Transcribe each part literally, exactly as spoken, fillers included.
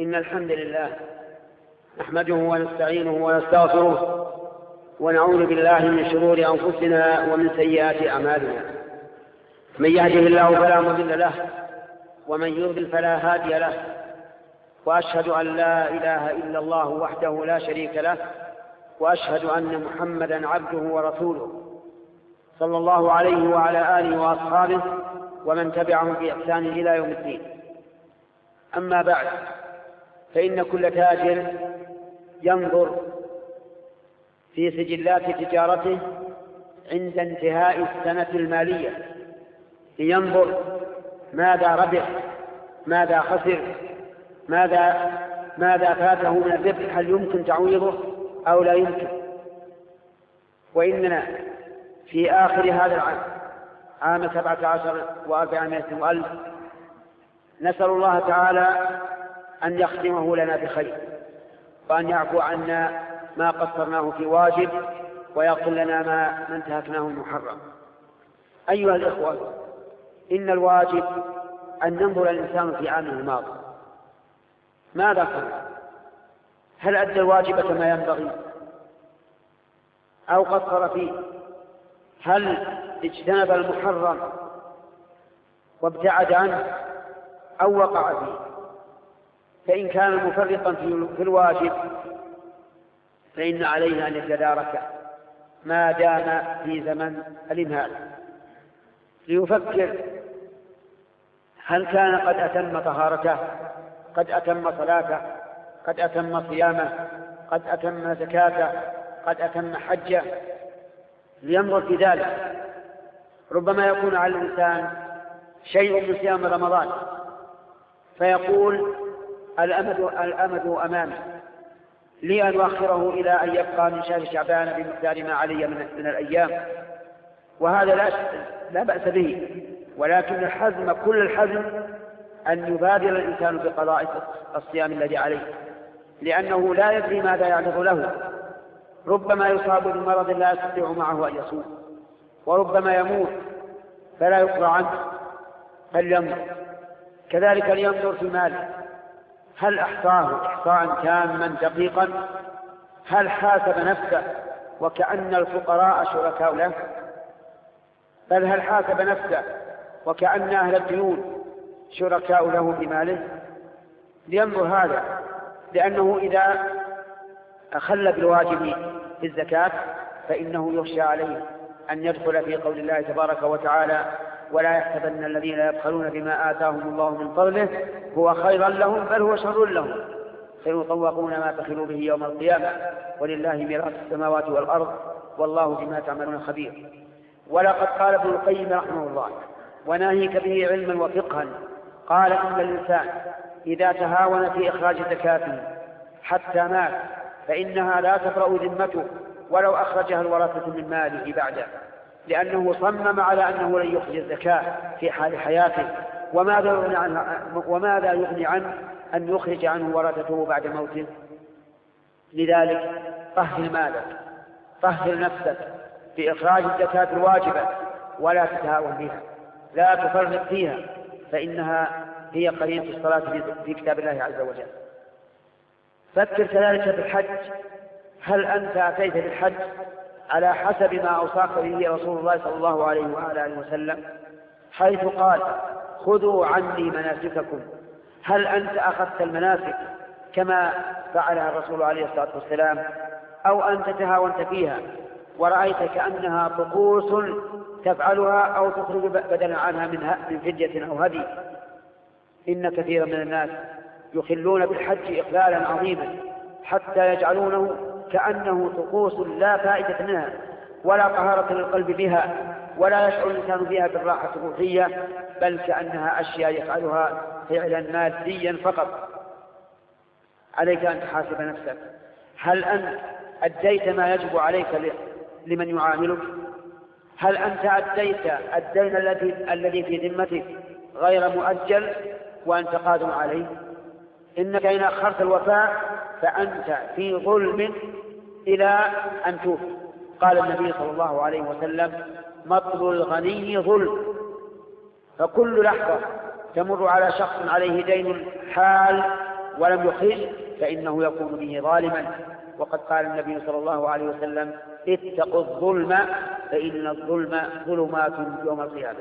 إن الحمد لله نحمده ونستعينه ونستغفره ونعوذ بالله من شرور أنفسنا ومن سيئات أعمالنا. من يهده الله فلا مضل له ومن يضلل فلا هادي له، وأشهد أن لا إله إلا الله وحده لا شريك له، وأشهد أن محمدا عبده ورسوله صلى الله عليه وعلى آله وأصحابه ومن تبعهم بإحسان إلى يوم الدين. أما بعد، فإن كل تاجر ينظر في سجلات تجارته عند انتهاء السنة المالية لينظر ماذا ربح، ماذا خسر، ماذا ماذا فاته من الربح، هل يمكن تعويضه أو لا يمكن. وإننا في آخر هذا العام، عام سبعة عشر وأربعمائة وألف، نسأل الله تعالى أن يختمه لنا بخير، وأن يعفو عنا ما قصرناه في واجب، ويغفر لنا ما انتهكناه محرم. أيها الإخوة، إن الواجب أن ينظر الإنسان في عامه الماضي ماذا صنع، هل أدى الواجب كما ينبغي أو قصر فيه، هل اجتنب المحرم وابتعد عنه أو وقع فيه. فإن كان مفرطا في الواجب فإن عليه أن يتداركه ما دام في زمن الإمهال، ليفكر هل كان قد أتم طهارته، قد أتم صلاته، قد أتم صيامه، قد أتم زكاته، قد أتم حجه، لينظر في ذلك. ربما يكون على الإنسان شيء من صيام رمضان فيقول الأمد, الأمد أمامي، لي أن أؤخره إلى أن يبقى من شهر شعبان بمقدار ما علي من, من الأيام، وهذا لا, لا بأس به، ولكن الحزم كل الحزم أن يبادر الإنسان بقضاء الصيام الذي عليه، لأنه لا يدري ماذا يعرض له. ربما يصاب بمرض لا يستطيع معه أن يصوم، وربما يموت فلا يقضى عنه، فلينظر. كذلك لينظر في ماله، هل أحصاه إحصاء تاما دقيقا، هل حاسب نفسه وكأن الفقراء شركاء له، بل هل حاسب نفسه وكأن أهل الديون شركاء له في ماله. لينظر هذا، لأنه إذا أخل بالواجب في الزكاة فإنه يخشى عليه أن يدخل في قول الله تبارك وتعالى: ولا يحسبن الذين يبخلون بما آتاهم الله من فضله هو خيرا لهم بل هو شر لهم سيطوقون ما بخلوا به يوم القيامة ولله ميراث السماوات والأرض والله بما تعملون خبير. ولقد قال ابن القيم رحمه الله: وناهيك به علما وفقها، قال: إن الإنسان إذا تهاون في إخراج زكاته حتى مات فإنها لا تبرأ ذمته ولو أخرجها الورثة من ماله بعده، لأنه صمم على أنه لن يخرج الزكاة في حال حياته، وماذا يغني عنه, وماذا يغني عنه أن يخرج عنه ورثته بعد موته. لذلك طهر مالك، طهر نفسك في إخراج الزكاة الواجبة، ولا تتهاون بها، لا تفرط فيها، فإنها هي قرينة الصلاة في كتاب الله عز وجل. فكر كذلك بالحج، هل أنت أتيت بالحج على حسب ما أوصاك به رسول الله صلى الله عليه وآله وسلم، حيث قال: خذوا عني مناسككم؟ هل أنت أخذت المناسك كما فعلها الرسول عليه الصلاة والسلام، أو أنت تهاونت فيها ورأيت كأنها طقوس تفعلها أو تخرج بدلا عنها من فدية أو هدي؟ إن كثيرا من الناس يخلون بالحج إخلالا عظيما حتى يجعلونه كأنه طقوس لا فائدة منها ولا طهارة للقلب بها، ولا يشعر الإنسان بها بالراحة الروحية، بل كأنها أشياء يفعلها فعلا ماديا فقط. عليك أن تحاسب نفسك، هل أنت أديت ما يجب عليك لمن يعاملك؟ هل أنت أديت الدين الذي الذي في ذمتك غير مؤجل وأنت قادر عليه؟ إنك إن أخرت الوفاء فأنت في ظلم إلى أن توفي. قال النبي صلى الله عليه وسلم: مطل الغني ظلم. فكل لحظة تمر على شخص عليه دين حال ولم يخرج فإنه يكون به ظالما. وقد قال النبي صلى الله عليه وسلم: اتقوا الظلم فإن الظلم ظلمات يوم القيامة.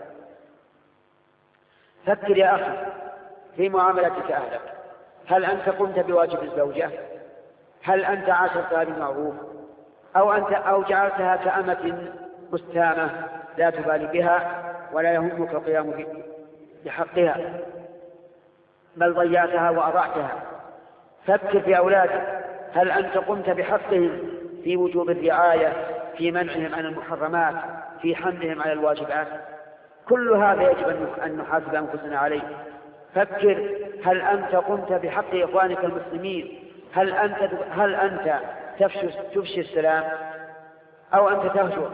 فكر يا أخي في معاملتك أهلك. هل أنت قمت بواجب الزوجة؟ هل أنت عاشرتها بالمعروف؟ أو أنت أو جعلتها كأمة مستامة لا تبالي بها ولا يهمك القيام بحقها، بل ضيعتها وأضعتها؟ فكر في أولادك. هل أنت قمت بحقهم في وجوب الرعاية، في منعهم عن المحرمات، في حملهم على الواجبات؟ كل هذا يجب أن نحاسب أنفسنا عليه. فكر، هل أنت قمت بحق إخوانك المسلمين؟ هل أنت, هل أنت تفشي, تفشي السلام أو أنت تهجر؟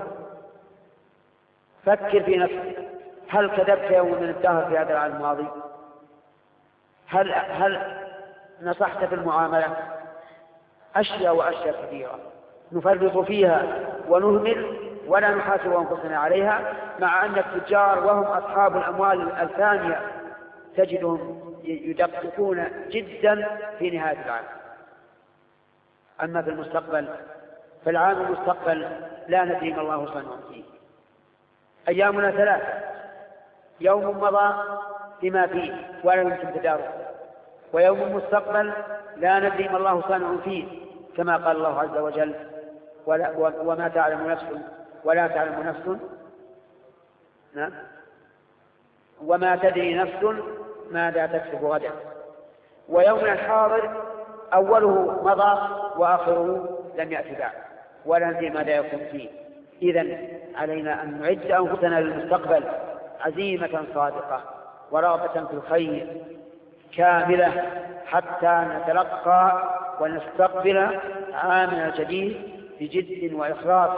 فكر في نفسك. هل كذبت يوم من الدهر في هذا العام الماضي؟ هل, هل نصحت في المعاملة؟ أشياء وأشياء كثيرة نفرط فيها ونهمل ولا نحاسب أنفسنا عليها، مع أن التجار وهم أصحاب الأموال الثانية تجدهم يدققون جدا في نهاية العام. أما في المستقبل فالعام المستقبل لا ندري ما الله صنع فيه. أيامنا ثلاثة: يوم مضى بما فيه ولا يمكن تداركه، ويوم مستقبل لا ندري ما الله صانع فيه، كما قال الله عز وجل: ولا وما تعلم نفس ولا تعلم نفس نعم وما تدري نفس ماذا تكسب غدا. ويومنا الحاضر أوله مضى وآخره لم يأتي بعد، ولا ندري ماذا يكون فيه. إذن علينا أن نعد أنفسنا للمستقبل عزيمة صادقة ورغبة في الخير كاملة، حتى نتلقى ونستقبل عامنا الجديد بجد وإخلاص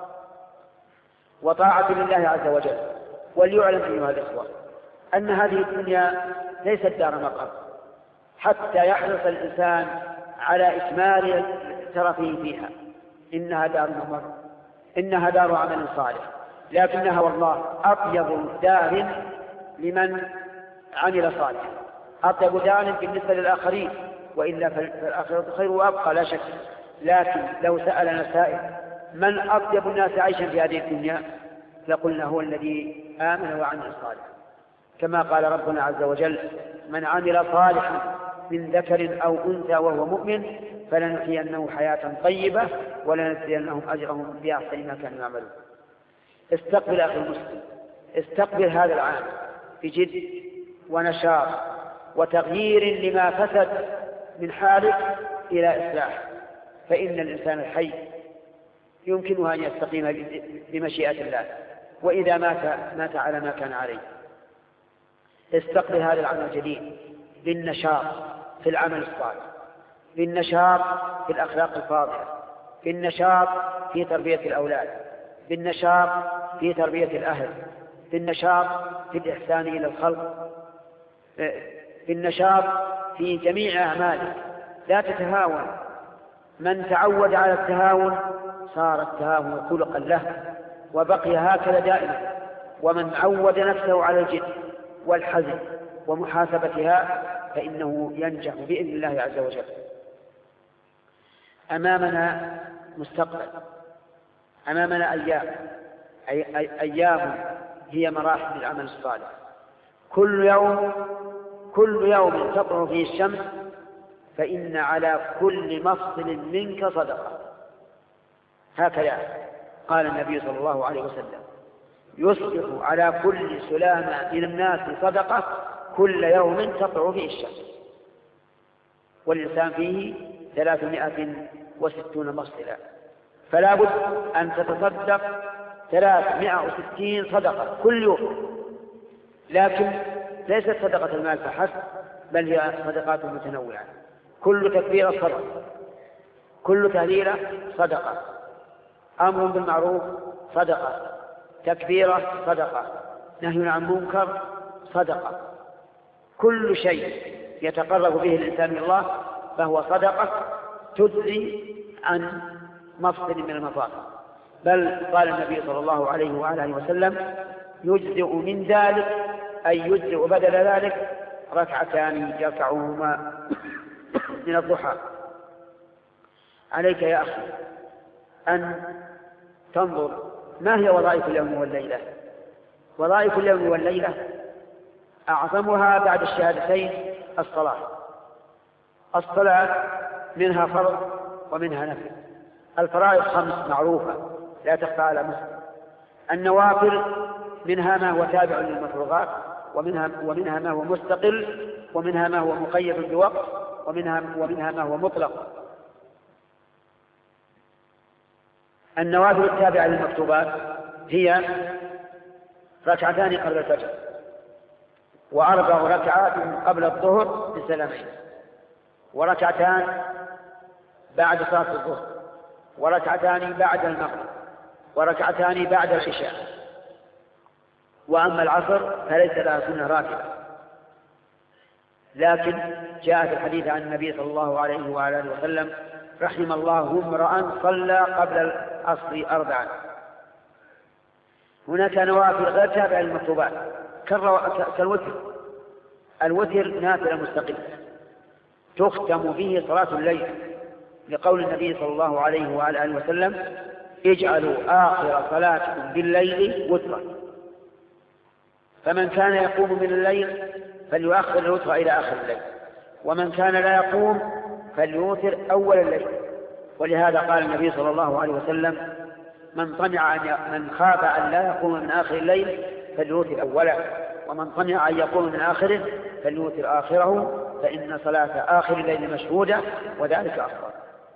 وطاعة لله عز وجل. وليعلم أيها الإخوة أن هذه الدنيا ليست دار مقر حتى يحرص الإنسان على إكمال ترفه فيها. إنها دار ممر، إنها دار عمل صالح، لكنها والله أطيب دار لمن عمل صالحا، أطيب دار بالنسبة للآخرين، وإلا فالآخرة خير وأبقى لا شك. لكن لو سألنا سائل: من أطيب الناس عيشا في هذه الدنيا؟ لقلنا: هو الذي آمن وعمل صالحا، كما قال ربنا عز وجل: من عمل صالحا من ذكر أو أنثى وهو مؤمن فلنحيينه حياة طيبة ولنجزينهم أجرهم بأحسن ما كانوا يعملون. استقبل أخي المسلم، استقبل هذا العام بجد ونشاط وتغيير لما فسد من حالك إلى إصلاح، فإن الإنسان الحي يمكنه أن يستقيم بمشيئة الله، وإذا مات مات على ما كان عليه. استقبل هذا العام الجديد بالنشاط في العمل الصالح، بالنشاط في الأخلاق الفاضلة، بالنشاط في تربية الأولاد، بالنشاط في تربية الأهل، بالنشاط في الإحسان إلى الخلق، بالنشاط في جميع أعمالك. لا تتهاون. من تعود على التهاون صار التهاون خلقا له وبقي هكذا دائما، ومن عود نفسه على الجد والحزن ومحاسبتها فإنه ينجح بإذن الله عز وجل. أمامنا مستقبل، أمامنا أيام أي أي أيام هي مراحل العمل الصالح. كل يوم كل يوم تطلع فيه الشمس فإن على كل مفصل منك صدقة. هكذا قال النبي صلى الله عليه وسلم: يصبح على كل سلامة من الناس صدقة كل يوم تطلع فيه الشمس. والإنسان فيه ثلاثمائة وستون مفصلا، فلا بد أن تتصدق ثلاثمائة وستين صدقة كل يوم. لكن ليست صدقة المال فحسب، بل هي صدقات متنوعة. كل تكبيرة صدقة، كل تهليلة صدقة، أمر بالمعروف صدقة، تكبيرة صدقة، نهي عن منكر صدقة. كل شيء يتقرب به الإنسان من الله فهو صدقة تجزي عن مفصل من المفاصل. بل قال النبي صلى الله عليه وآله وسلم: يجزئ من ذلك أي يجزئ بدل ذلك ركعتان يركعهما من الضحى. عليك يا أخي أن تنظر ما هي وظائف اليوم والليلة. وظائف اليوم والليلة أعظمها بعد الشهادتين الصلاة. الصلاة منها فرض ومنها نفل. الفرائض خمس معروفة لا تخفى على مسلم. النوافل منها ما هو تابع للمفروضات، ومنها, ومنها ما هو مستقل، ومنها ما هو مقيد بوقت، ومنها, ومنها ما هو مطلق. النوافل التابعة للمكتوبات هي ركعتان قبل الفجر، وأربع ركعات قبل الظهر بسلامين، وركعتان بعد صلاة الظهر، وركعتان بعد المغرب، وركعتان بعد العشاء. وأما العصر فليس لها سنة راتبة، لكن جاء في الحديث عن النبي صلى الله عليه وعلى آله وسلم: رحم الله امرأ صلى قبل العصر أربعا. هناك نوافل غير تابعة للمكتوبات كالوتر. الوتر نافلة مستقلة تختم به صلاة الليل، لقول النبي صلى الله عليه وعلى آله وسلم: اجعلوا آخر صلاتكم بالليل وترا. فمن كان يقوم من الليل فليؤخر الوتر إلى آخر الليل، ومن كان لا يقوم فليوتر أول الليل. ولهذا قال النبي صلى الله عليه وسلم: من طمع أن ي... من خاف أن لا يقوم من آخر الليل فليوتر أوله، ومن طمع أن يقوم من آخره فليوتر آخره، فإن صلاة آخر الليل مشهودة وذلك أفضل.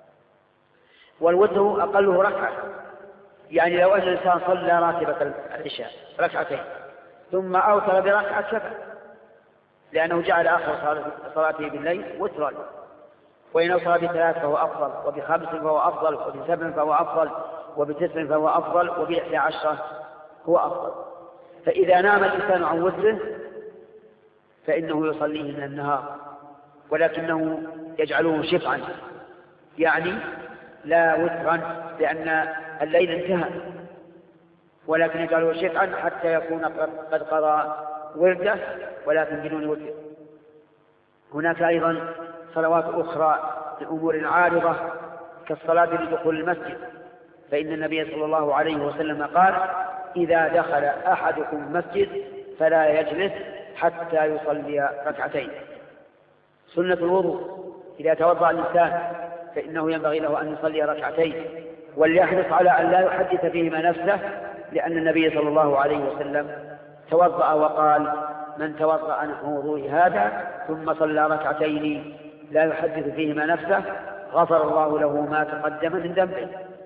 والوتر أقله ركعة، يعني لو أن الإنسان صلى راتبة العشاء ركعتين ثم أوتر بركعة كفى، لأنه جعل آخر صلاته بالليل وترا. وإن أوتر بثلاث فهو أفضل، وبخمس فهو أفضل، وبسبع فهو أفضل، وبتسع فهو أفضل، وبإحدى عشرة هو أفضل. فإذا نام الإنسان عن وتره فإنه يصليه من النهار، ولكنه يجعله شفعا، يعني لا وترا لأن الليل انتهى، ولكن يجعله شفعا حتى يكون قد قضى ورده ولكن بدون وتر. هناك أيضا صلوات أخرى لأمور عارضة كالصلاة لدخول المسجد، فإن النبي صلى الله عليه وسلم قال: إذا دخل أحدكم المسجد فلا يجلس حتى يصلي ركعتين. سنة الوضوء: إذا توضأ الإنسان فإنه ينبغي له أن يصلي ركعتين، وليحرص على أن لا يحدث فيهما نفسه، لأن النبي صلى الله عليه وسلم توضأ وقال: من توضأ نحو وضوء هذا ثم صلى ركعتين لا يحدث فيهما نفسه غفر الله له ما تقدم من ذنبه.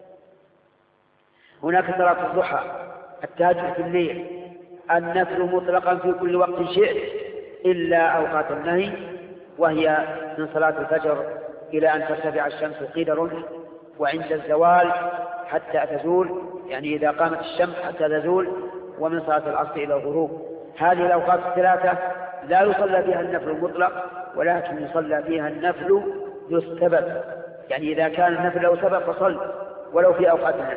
هناك صلاة الضحى، التهجد في الليل، النفل مطلقا في كل وقت شئت إلا أوقات النهي، وهي من صلاة الفجر إلى أن ترتفع الشمس قدر، وعند الزوال حتى تزول، يعني إذا قامت الشمس حتى تزول، ومن صلاة العصر إلى الغروب. هذه الأوقات الثلاثة لا يصلى فيها النفل المطلق، ولكن يصلى فيها النفل ذو السبب، يعني إذا كان النفل له سبب فصل ولو في أوقات النهي.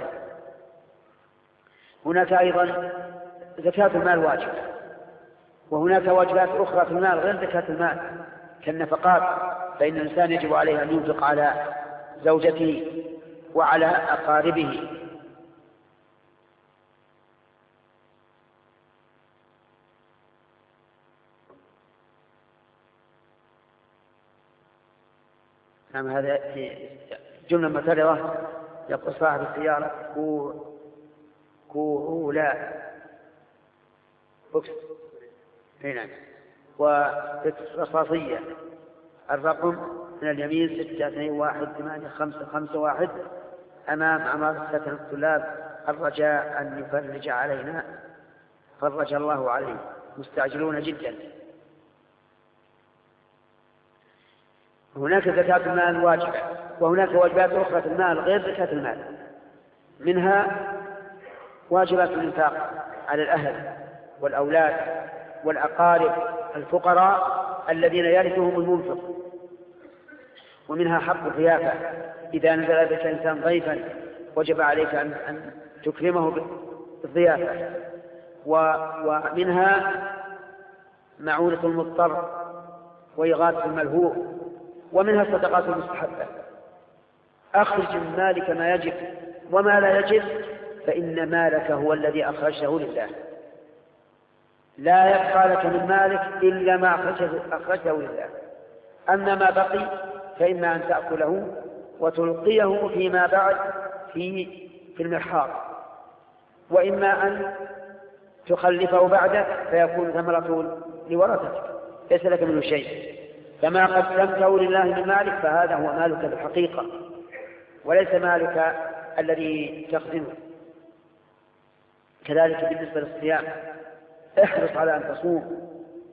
هناك أيضا زكاة المال واجب، وهناك واجبات أخرى في المال غير زكاة المال كالنفقات، فإن الإنسان يجب عليه أن ينفق على زوجته وعلى أقاربه. نعم، هذا في جملة معترضة. يقول صاحب السيارة: كورولا بوكس هنا ورصاصية، الرقم من اليمين ستة اثنين واحد ثمانية خمسة خمسة واحد، أمام عمارة سكن الطلاب، الرجاء أن يفرج علينا فرج الله عليه، مستعجلون جدا. هناك زكاة المال واجبة، وهناك واجبات أخرى في المال غير زكاة المال، منها واجبات الإنفاق على الأهل والأولاد والأقارب الفقراء الذين يرثهم المنفق، ومنها حق الضيافة، إذا نزل بك إنسان ضيفا وجب عليك أن تكرمه بالضيافة، ومنها معونة المضطر وإغاثة الملهوف، ومنها الصدقات المستحبة. أخرج من مالك ما يجب، وما لا يجب فإن مالك هو الذي أخرجته لله، لا يبقى لك من مالك إلا ما أخرجته لله. أما ما بقي فإما أن تأكله وتلقيه فيما بعد في في المرحاض، وإما أن تخلفه بعده فيكون ثمرة لورثتك ليس لك منه شيء. فما قدمته لله من مالك فهذا هو مالك بالحقيقة، وليس مالك الذي تخزنه. كذلك بالنسبة للصيام، احرص على أن تصوم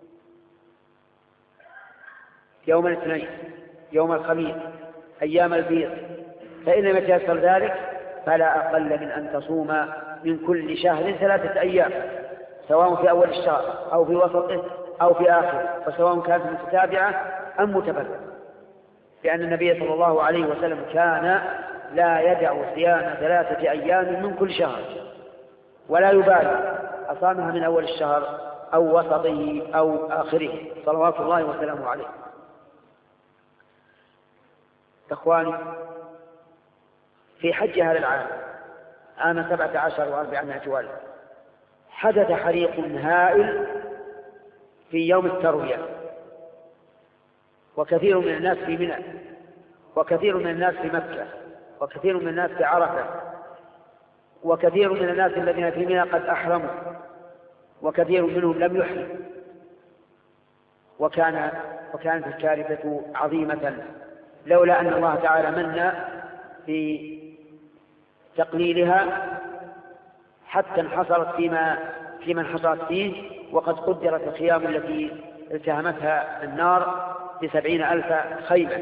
يوم الاثنين، يوم الخميس، أيام البيض، فإن لم يتيسر ذلك فلا أقل من أن تصوم من كل شهر ثلاثة أيام، سواء في أول الشهر أو في وسطه أو في آخره، وسواء كانت متتابعة أم متبادلة، لأن النبي صلى الله عليه وسلم كان لا يدع صيام ثلاثة أيام من كل شهر، ولا يبالي أصامها من أول الشهر أو وسطه أو آخره صلوات الله وسلامه عليه. إخواني، في حج هذا العام عام سبعة عشر وأربعمائة والف حدث حريق هائل في يوم التروية، وكثير من الناس في منى، وكثير من الناس في مكة، وكثير من الناس في عرفة، وكثير من الناس الذين في منى قد أحرموا، وكثير منهم لم يحرم، وكان وكانت الكارثة عظيمة لولا أن الله تعالى من في تقليلها حتى انحصرت فيما فيما انحصرت فيه، وقد قدرت الخيام التي التهمتها النار بسبعين ألف خيمة،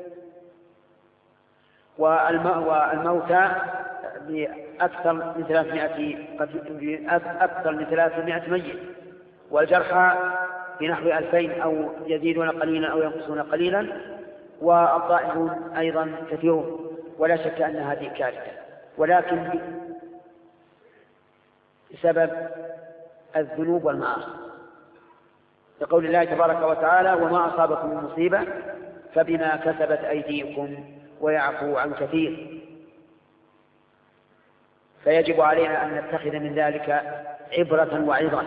والموتى بأكثر من ثلاثمائة أكثر من ثلاثمائة ميت، والجرحى بنحو ألفين أو يزيدون قليلا أو ينقصون قليلا، والضائعون أيضا كثيرون. ولا شك أن هذه كارثة، ولكن بسبب الذنوب والمعاصي، لقول الله تبارك وتعالى: وما أصابكم من مصيبة فبما كسبت أيديكم ويعفو عن كثير. فيجب علينا أن نتخذ من ذلك عبرة وعظة.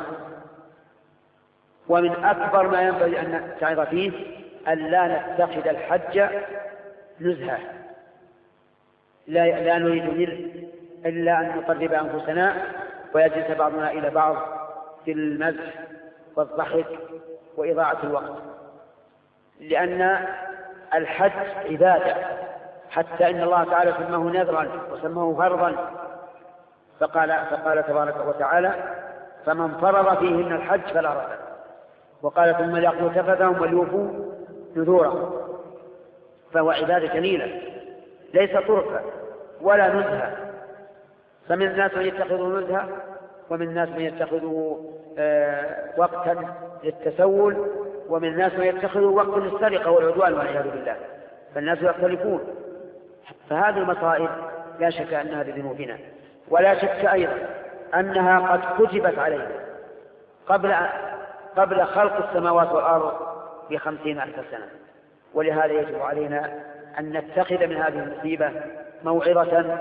ومن أكبر ما ينبغي أن نتعظ فيه أن لا نتخذ الحج نزهة، لا, لا نريد منه إلا أن نقرب أنفسنا ويجلس بعضنا إلى بعض في المزح والضحك وإضاعة الوقت، لأن الحج عبادة، حتى إن الله تعالى سماه نذرا وسماه فرضا، فقال, فقال تبارك وتعالى: فمن فرض فيهن الحج فلا رفث، وقال: ثم ليقضوا تفثهم وليوفوا نذورهم. فهو عبادة جليلة ليس طرفا ولا نزهة. فمن الناس من يتخذه نزهة، ومن الناس من يتخذه آه وقتا للتسول، ومن الناس من يتخذه وقتا للسرقة والعدوان والعياذ بالله. فالناس يختلفون. فهذه المصائب لا شك أنها بذنوبنا، ولا شك أيضا أنها قد كتبت علينا قبل قبل خلق السماوات والأرض بخمسين ألف سنة. ولهذا يجب علينا أن نتخذ من هذه المصيبة موعظة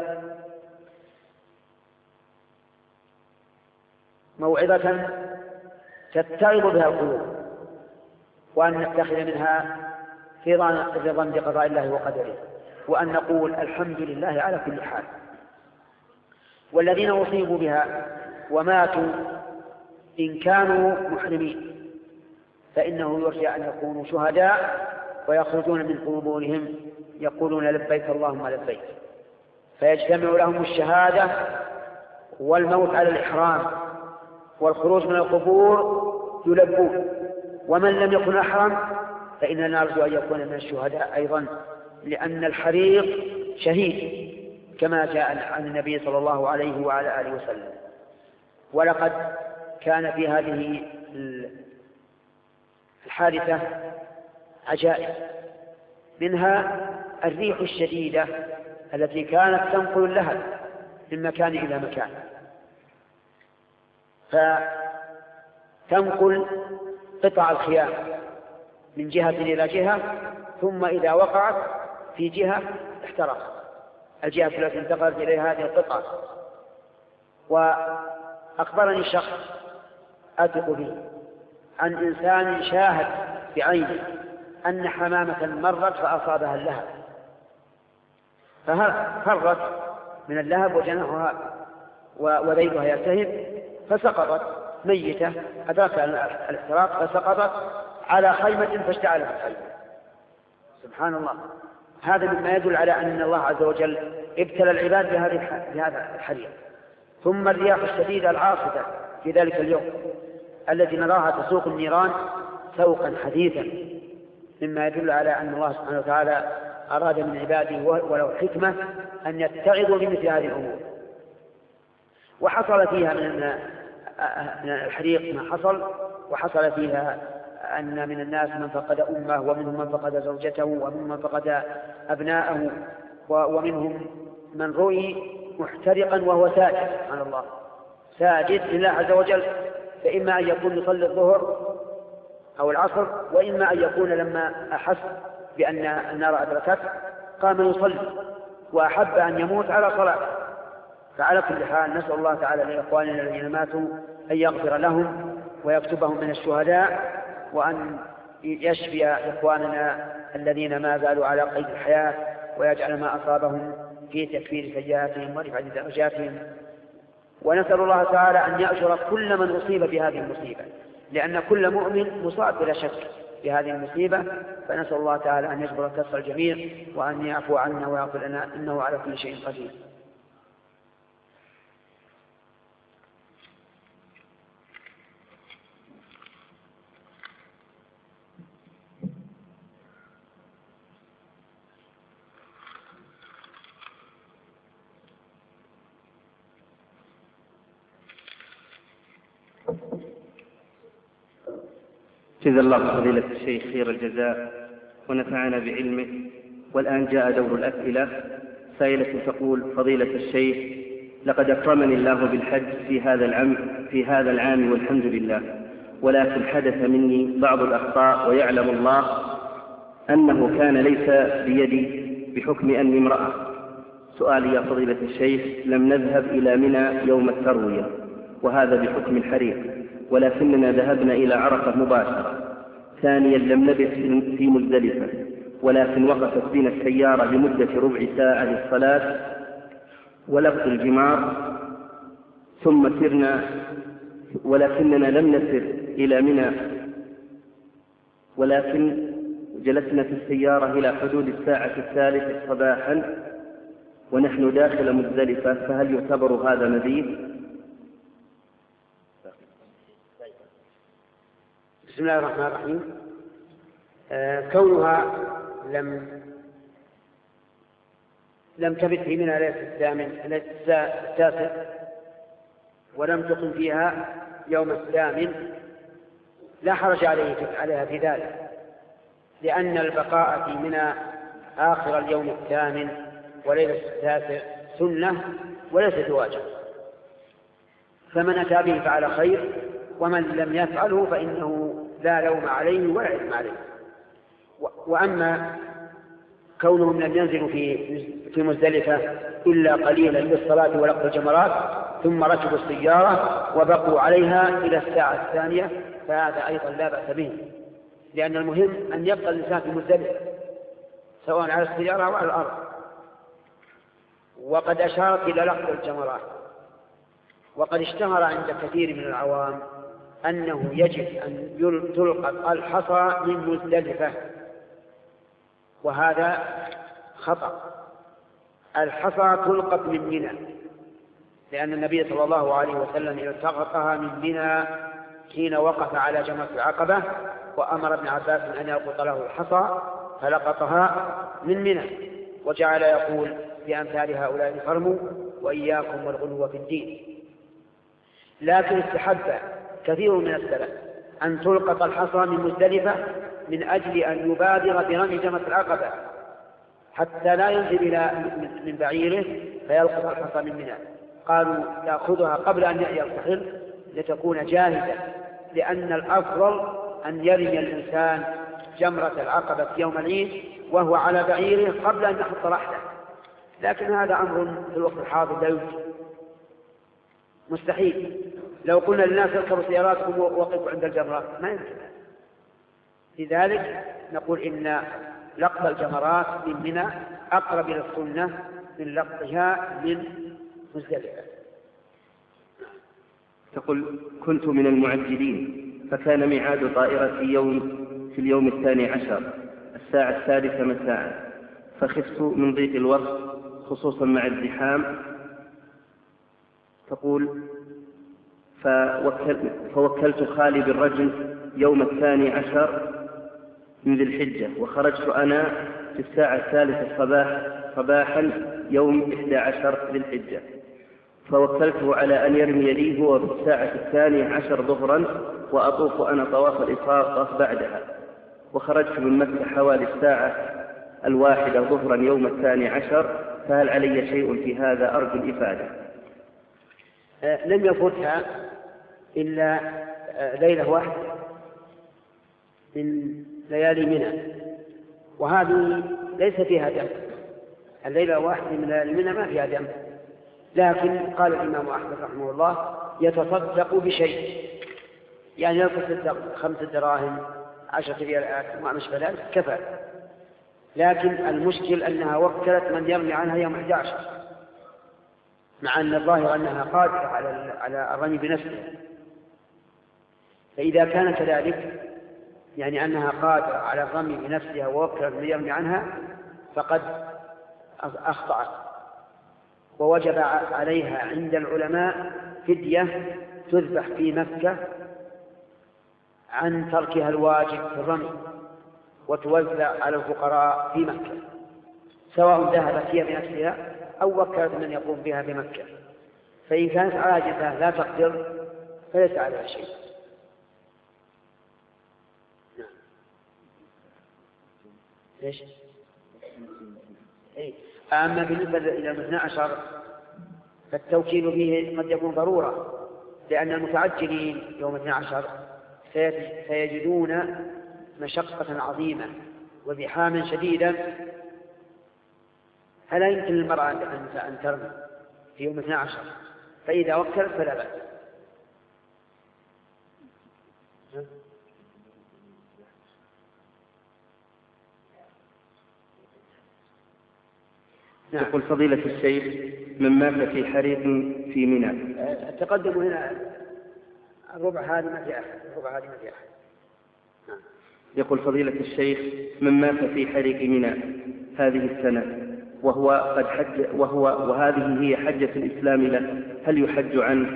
موعظة تتعظ بها القلوب، وأن نتخذ منها رضا بقضاء الله وقدره، وأن نقول الحمد لله على كل حال. والذين أصيبوا بها وماتوا إن كانوا محرمين فإنه يرجى أن يكونوا شهداء ويخرجون من قبورهم يقولون: لبيك اللهم لبيك، فيجتمع لهم الشهادة والموت على الإحرام والخروج من القبور يلبون. ومن لم يكن أحرم فإننا نرجو أن يكون من الشهداء أيضا، لأن الحريق شهيد كما جاء عن النبي صلى الله عليه وعلى آله وسلم. ولقد كان في هذه الحادثة عجائب، منها الريح الشديدة التي كانت تنقل اللهب من مكان إلى مكان، فتنقل قطع الخيام من جهة إلى جهة ثم إذا وقعت في جهة احترق الجهة التي انتقلت إليها هذه القطعة. وأخبرني شخص أثق به عن إنسان شاهد بعينه أن حمامة مرت فأصابها اللهب، ففرت من اللهب وجناحها وذيلها يلتهب فسقطت ميتة، أدركها الاحتراق فسقطت على خيمة فاشتعلت الخيمة. سبحان الله، هذا مما يدل على أن الله عز وجل ابتلى العباد بهذا الحريق. ثم الرياح الشديدة العاصفة في ذلك اليوم التي نراها تسوق النيران سوقا حديثا، مما يدل على أن الله سبحانه وتعالى أراد من عباده ولو حكمة أن يتعظوا بمثل هذه الأمور. وحصل فيها من الحريق ما حصل، وحصل فيها أن من الناس من فقد أمه، ومنهم من فقد زوجته، ومنهم من فقد أبناءه، ومنهم من رؤي محترقا وهو ساجد، سبحان الله، ساجد لله عز وجل، فإما أن يكون يصلي الظهر أو العصر، وإما أن يكون لما أحس بأن النار أدركته قام يصلي وأحب أن يموت على صلاته. فعلى كل حال نسأل الله تعالى لإخواننا الذين ماتوا أن يغفر لهم ويكتبهم من الشهداء، وأن يشفي إخواننا الذين ما زالوا على قيد الحياة، ويجعل ما أصابهم في تكفير سيئاتهم ورفع درجاتهم. ونسأل الله تعالى أن يأجر كل من أصيب بهذه المصيبة، لأن كل مؤمن مصاب بلا شك بهذه المصيبة، فنسأل الله تعالى أن يجبر كسر الجميع وأن يعفو عنا ويغفر لنا، إنه على كل شيء قدير. جزا الله فضيلة الشيخ خير الجزاء ونفعنا بعلمه. والآن جاء دور الأسئلة. سائلة تقول: فضيلة الشيخ، لقد أكرمني الله بالحج في هذا العام في هذا العام والحمد لله، ولكن حدث مني بعض الأخطاء، ويعلم الله أنه كان ليس بيدي بحكم أني امرأة. سؤالي يا فضيلة الشيخ: لم نذهب إلى منى يوم التروية، وهذا بحكم الحريق، ولكننا ذهبنا إلى عرفة مباشرة. ثانيا، لم نبت في مزدلفة، ولكن وقفت بنا السيارة لمدة ربع ساعة للصلاة ولقط الجمار، ثم سرنا، ولكننا لم نسر إلى منى، ولكن جلسنا في السيارة إلى حدود الساعة الثالثة صباحا ونحن داخل مزدلفة، فهل يعتبر هذا مبيت؟ بسم الله الرحمن الرحيم. آه كونها لم لم تبت في منى ليلة الثامن التاسع، ولم تقم فيها يوم الثامن، لا حرج عليه عليها في ذلك، لأن البقاء في منى آخر اليوم الثامن وليلة التاسع سنة وليست واجب، فمن أتى به فعل خير، ومن لم يفعله فإنه لا لوم عليه ولا إثم عليه. وأما كونهم لم ينزلوا في في مزدلفة إلا قليلا للصلاة ولقط الجمرات، ثم ركبوا السيارة وبقوا عليها إلى الساعة الثانية، فهذا أيضا لا بأس به، لأن المهم أن يبقى الإنسان في مزدلفة سواء على السيارة أو على الأرض. وقد أشارت إلى لقط الجمرات، وقد اشتهر عند كثير من العوام أنه يجب أن تلقط الحصى من مزدلفة، وهذا خطأ. الحصى تلقط من منى، لأن النبي صلى الله عليه وسلم التقطها من منى حين وقف على جمرة العقبة، وأمر ابن عباس أن يلقط له الحصى فلقطها من منى، وجعل يقول بأمثال هؤلاء فرموا وإياكم والغلو في الدين. لكن استحب كثير من السلف أن تلقط الحصى من مزدلفة من أجل أن يبادر برمي جمرة العقبة حتى لا ينزل إلى من بعيره فيلقط الحصى من منى. قالوا يأخذها قبل أن يرتحل لتكون جاهزة، لأن الأفضل أن يرمي الإنسان جمرة العقبة يوم العيد وهو على بعيره قبل أن يحط رحله، لكن هذا أمر في الوقت الحاضر لا يمكن، مستحيل. لو قلنا للناس اركبوا سياراتكم ووقفوا عند الجمرة ما يمكن. لذلك نقول إن لقط الجمرات من منى أقرب إلى السنة من لقطها من مزدلفة. تقول: كنت من المعجلين، فكان ميعاد طائرتي يوم في اليوم الثاني عشر الساعة الثالثة مساء، فخفت من ضيق الوقت خصوصا مع الزحام. تقول: فوكل فوكلت خالي بالرجل يوم الثاني عشر من ذي الحجة، وخرجت أنا في الساعة الثالثة صباح صباحا يوم إحدى عشر ذي الحجة، فوكلته على أن يرمي لي هو في الساعة الثانية عشر ظهرا، وأطوف أنا طواف الإفاضة بعدها، وخرجت من مكة حوالي الساعة الواحدة ظهرا يوم الثاني عشر، فهل علي شيء في هذا؟ أرجو الإفادة. آه لم يفوتها إلا آه ليلة واحدة من ليالي منى، وهذه ليس فيها دم. الليلة واحدة من ليالي منى ما فيها دم، لكن قال الإمام أحمد رحمه الله: يتصدق بشيء، يعني يتصدق خمس دراهم عشرة ريالات وما مشابه ذلك كفى. لكن المشكل أنها وكلت من يرمي عنها يوم أحد عشر، مع أن الظاهر أنها قادرة على على الرمي بنفسها. فإذا كان كذلك، يعني أنها قادرة على الرمي بنفسها ووكلت من يرمي عنها، فقد أخطأت، ووجب عليها عند العلماء فدية تذبح في مكة عن تركها الواجب في الرمي، وتوزع على الفقراء في مكة، سواء ذهبت هي بنفسها أو وكلت من يقوم بها بمكة. فإن كانت عاجزة لا تقدر فليس عليها شيء. ليش؟ إيه؟ أما بالنسبة إلى الاثنى عشر فالتوكيل به قد يكون ضرورة، لأن المتعجلين يوم الاثنى عشر سيجدون مشقة عظيمة وزحاما شديدا، فلا يمكن للمرأة أن ترمي في يوم الاثنى عشر، فإذا وكلت فلا بأس. نعم. يقول: فضيلة الشيخ، من مات في حريق في منى. التقدم هنا الربع هذه ما في أحد، الربع هذه ما في أحد. نعم. يقول: فضيلة الشيخ، من مات في حريق منى هذه السنة وهو قد حج وهو وهذه هي حجة الإسلام له، هل يحج عنه؟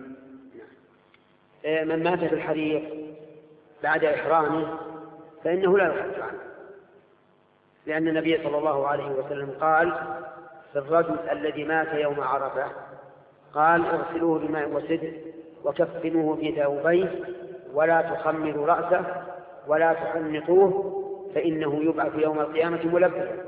من مات في الحريق بعد إحرامه فإنه لا يحج عنه، لأن النبي صلى الله عليه وسلم قال في الرجل الذي مات يوم عرفة، قال: اغسلوه بماء وسدر وكفنوه في ثوبيه ولا تخمروا رأسه ولا تحنطوه فإنه يبعث يوم القيامة ملبيا.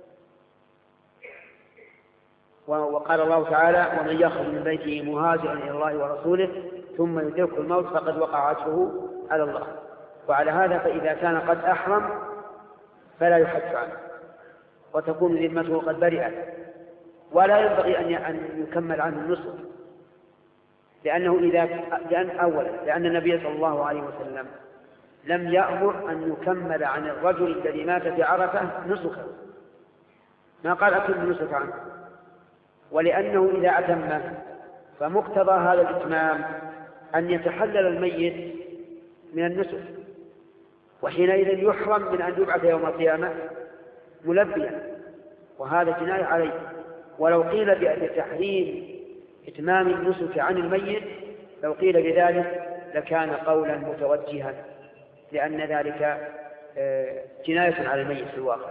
وقال الله تعالى: ومن يخرج من بيته مهاجرا إلى الله ورسوله ثم يدركه الموت فقد وقع أجره على الله. وعلى هذا فإذا كان قد أحرم فلا يحج عنه، وتكون ذمته قد برئت، ولا ينبغي أن يكمل عنه النصف، لأنه إذا لأن أولا لأن النبي صلى الله عليه وسلم لم يأمر أن يكمل عن الرجل الذي مات في عرفة نسكه، ما قال أكمل النسك عنه، ولأنه إذا أتمه فمقتضى هذا الإتمام أن يتحلل الميت من النسك، وحينئذ يحرم من أن يبعث يوم القيامة ملبيا، وهذا جناية عليه. ولو قيل بتحريم إتمام النسك عن الميت، لو قيل بذلك لكان قولا متوجها، لأن ذلك جناية على الميت في الواقع.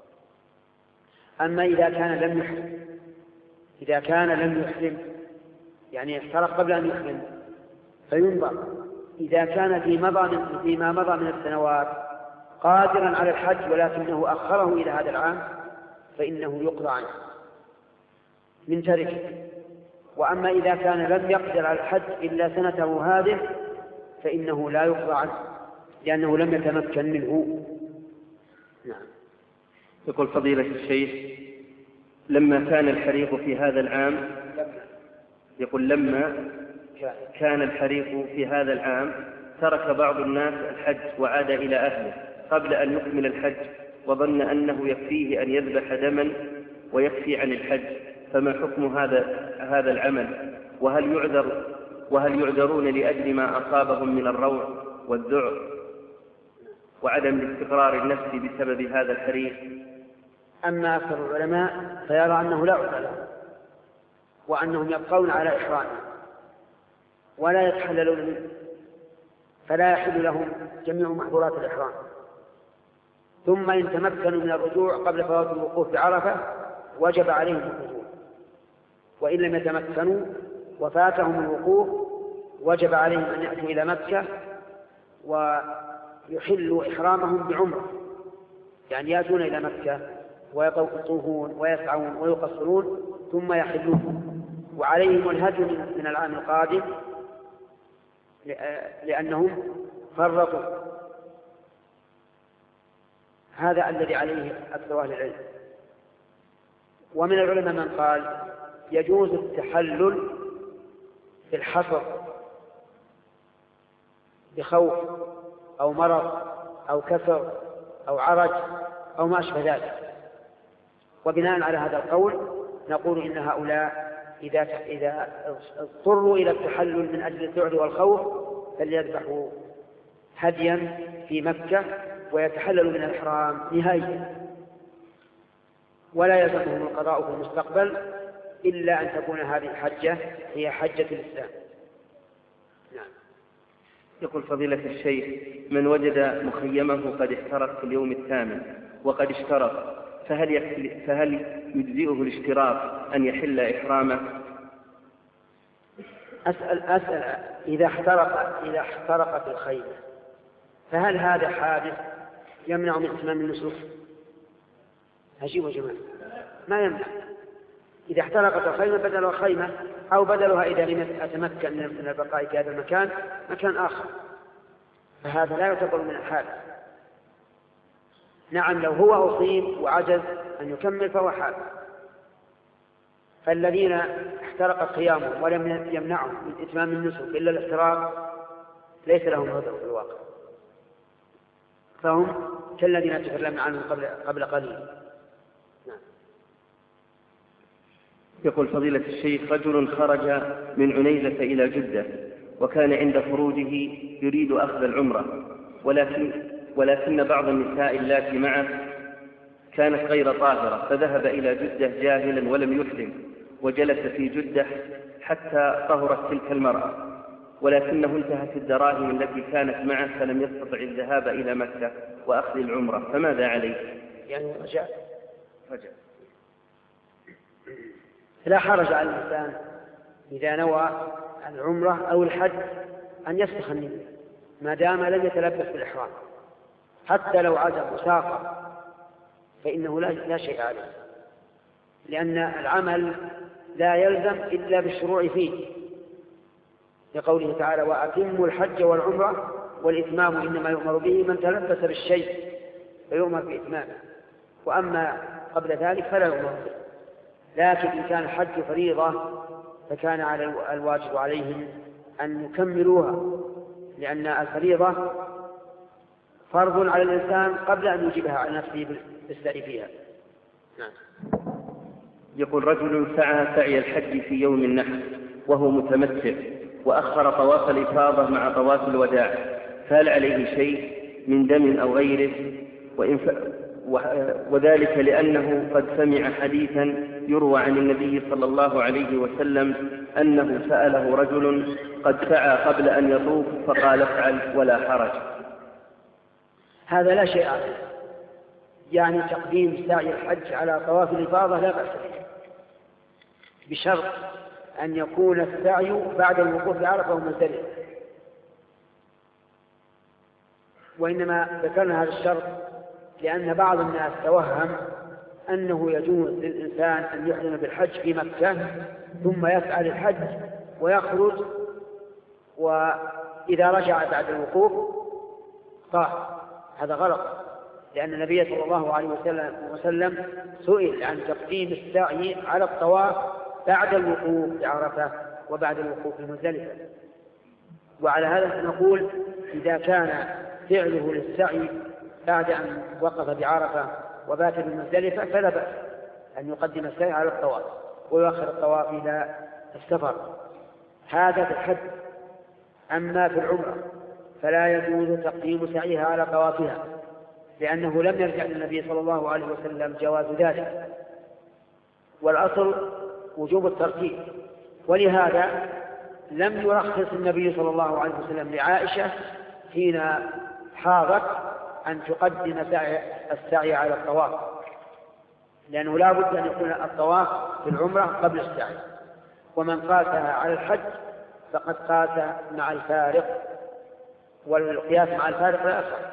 أما إذا كان لم يحرم إذا كان لم يحرم يعني احترق قبل أن يحرم، فينظر إذا كان في مضى فيما مضى من السنوات قادرا على الحج ولكنه أخره إلى هذا العام فإنه يقضى عنه من تركه. وأما إذا كان لم يقدر على الحج إلا سنته هذه فإنه لا يقضى عنه، لأنه لم يتمكن منه نعم. يقول فضيلة الشيخ لما كان الحريق في هذا العام يقول لما كان الحريق في هذا العام ترك بعض الناس الحج وعاد إلى أهله قبل أن يكمل الحج وظن أنه يكفيه أن يذبح دما ويكفي عن الحج، فما حكم هذا هذا العمل؟ وهل يعذر وهل يعذرون لأجل ما أصابهم من الروع والذعر وعدم الاستقرار النفسي بسبب هذا الحريق؟ أما أكثر العلماء فيرى أنه لا عذر لهم، وأنهم يبقون على إحرامهم ولا يتحللون منه، فلا يحل لهم جميع محظورات الإحرام. ثم إن تمكنوا من الرجوع قبل فوات الوقوف بعرفة وجب عليهم الرجوع، وإن لم يتمكنوا وفاتهم الوقوف وجب عليهم أن يأتوا إلى مكة ويحلوا إحرامهم بعمرة، يعني يأتون إلى مكة ويطوفون ويسعون ويقصرون ثم يحلون، وعليهم الهدي من العام القادم لأنهم فرطوا. هذا الذي عليه أكثر أهل العلم. ومن العلماء من قال يجوز التحلل في الحصر بخوف أو مرض أو كسر أو عرج أو ما أشبه ذلك، وبناء على هذا القول نقول إن هؤلاء إذا إذا اضطروا إلى التحلل من أجل الذعر والخوف فليذبحوا هديا في مكة ويتحللوا من الإحرام نهائيا، ولا يلزمهم القضاء في المستقبل إلا أن تكون هذه الحجة هي حجة الإسلام. نعم. يقول فضيلة الشيخ من وجد مخيمه قد احترق في اليوم الثامن وقد اشترط فهل فهل يجزئه الاشتراط أن يحل إحرامه؟ أسأل أسأل إذا احترق إذا احترقت الخيمة فهل هذا حادث يمنع من إتمام النسك؟ عجيب وجمال، ما يمنع. إذا احترقت الخيمة بدلها خيمة أو بدلها إذا لم أتمكن من البقاء في هذا المكان مكان آخر، فهذا لا يعتبر من الحادث. نعم لو هو أصيب وعجز أن يكمل فهو حادث. فالذين احترق قيامهم ولم يمنعهم من إتمام النسك إلا الاحتراق ليس لهم عذر في الواقع، فهم كالذين تكلمنا عنهم قبل قبل قليل. نعم. يقول فضيلة الشيخ رجل خرج من عنيزة إلى جدة وكان عند خروجه يريد أخذ العمرة، ولكن ولكن بعض النساء اللاتي معه كانت غير طاهرة فذهب إلى جدة جاهلا ولم يحرم وجلس في جدة حتى طهرت تلك المرأة، ولكنه انتهت الدراهم التي كانت معه فلم يستطع الذهاب إلى مكة وأخذ العمرة، فماذا عليه؟ يعني رجع رجع لا حرج على الإنسان إذا نوى العمرة أو الحج أن يفسخ النية ما دام لم يتلبس بالإحرام، حتى لو عاد مسافر فإنه لا شيء عليه، لأن العمل لا يلزم إلا بالشروع فيه، لقوله تعالى وأتموا الحج والعمرة والإتمام إنما يؤمر به من تلبس بالشيء فيؤمر بإتمامه، وأما قبل ذلك فلا يؤمر به. لكن إن كان الحج فريضة فكان على الواجب عليهم أن يكملوها، لأن الفريضة فرض على الإنسان قبل أن يجيبها على نفسه بالسعي فيها. نعم. يقول رجل سعى سعي الحج في يوم النحر وهو متمتع وأخر طواف الإفاضة مع طواف الوداع، فهل عليه شيء من دم أو غيره؟ وإن ف... وذلك لأنه قد سمع حديثا يروى عن النبي صلى الله عليه وسلم أنه سأله رجل قد سعى قبل أن يطوف فقال افعل ولا حرج. هذا لا شيء عليه، يعني تقديم سعي الحج على طواف الإفاضة لا بأس به، بشرط أن يكون السعي بعد الوقوف بعرفة ومزدلفة. وإنما ذكرنا هذا الشرط لأن بعض الناس توهم أنه يجوز للإنسان أن يحرم بالحج في مكة ثم يفعل الحج ويخرج، وإذا رجع بعد الوقوف طاف. هذا غلط، لأن النبي صلى الله عليه وسلم سئل عن تقديم السعي على الطواف بعد الوقوف بعرفة وبعد الوقوف بمزدلفة. وعلى هذا نقول إذا كان فعله للسعي بعد أن وقف بعرفة وبات بمزدلفة فلا بأس أن يقدم السعي على الطواف ويؤخر الطواف إلى السفر. هذا في الحج. أما في العمرة فلا يجوز تقديم سعيها على طوافها، لأنه لم يرجع للنبي صلى الله عليه وسلم جواز ذلك، والأصل وجوب الترتيب. ولهذا لم يرخص النبي صلى الله عليه وسلم لعائشة حين حاضت أن تقدم السعي على الطواف، لأنه لا بد أن يكون الطواف في العمرة قبل السعي. ومن قاسها على الحج فقد قاس مع الفارق، والقياس مع الفارق لا يصح.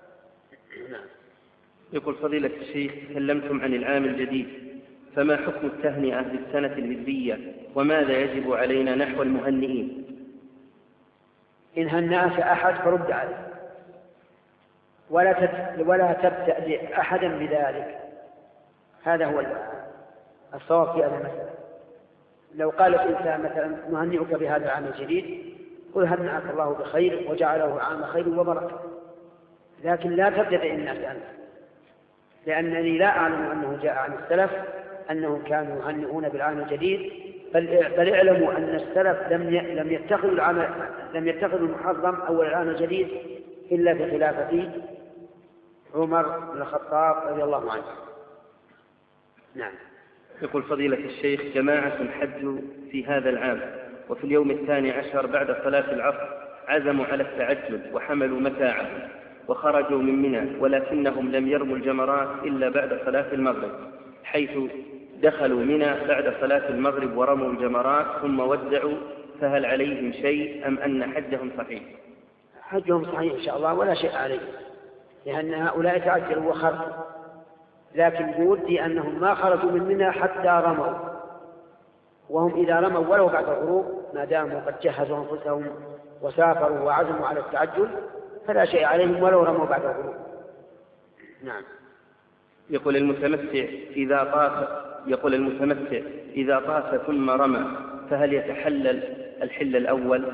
يقول فضيلة الشيخ تكلمتم عن العام الجديد، فما حكم التهنئة بالسنة الهجرية وماذا يجب علينا نحو المهنئين؟ إن هنأك أحد فرد عليه، ولا ولا تبدأ لأحدا بذلك. هذا هو الصواب في هذا المسألة. لو قالت إنسان مثلا نهنئك بهذا العام الجديد قل هنأك الله بخير وجعله عام خير وبركة، لكن لا تبدأ بالناس أنت، لأنني لا أعلم أنه جاء عن السلف أنهم كانوا يهنئون بالعام الجديد، بل, بل اعلموا أن السلف لم لم يتخذوا العام لم يتخذوا المحرم أول العام الجديد إلا في خلافة عمر بن الخطاب رضي الله عنه. نعم. يقول فضيلة الشيخ جماعة حجوا في هذا العام، وفي اليوم الثاني عشر بعد صلاة العصر عزموا على التعجل وحملوا متاعهم وخرجوا من منى، ولكنهم لم يرموا الجمرات إلا بعد صلاة المغرب، حيث دخلوا منى بعد صلاة المغرب ورموا الجمرات ثم ودعوا، فهل عليهم شيء أم أن حجهم صحيح؟ حجهم صحيح إن شاء الله ولا شيء عليه، لأن هؤلاء تعجلوا وخرجوا، لكن بودي أنهم ما خرجوا من منى حتى رموا، وهم إذا رموا ولو بعد الغروب ما داموا قد جهزوا أنفسهم وسافروا وعزموا على التعجل فلا شيء عليهم ولو رموا بعد الغروب. نعم. يقول المتمتع إذا طاف يقول المتمتع إذا طاف ثم رمى فهل يتحلل الحل الأول؟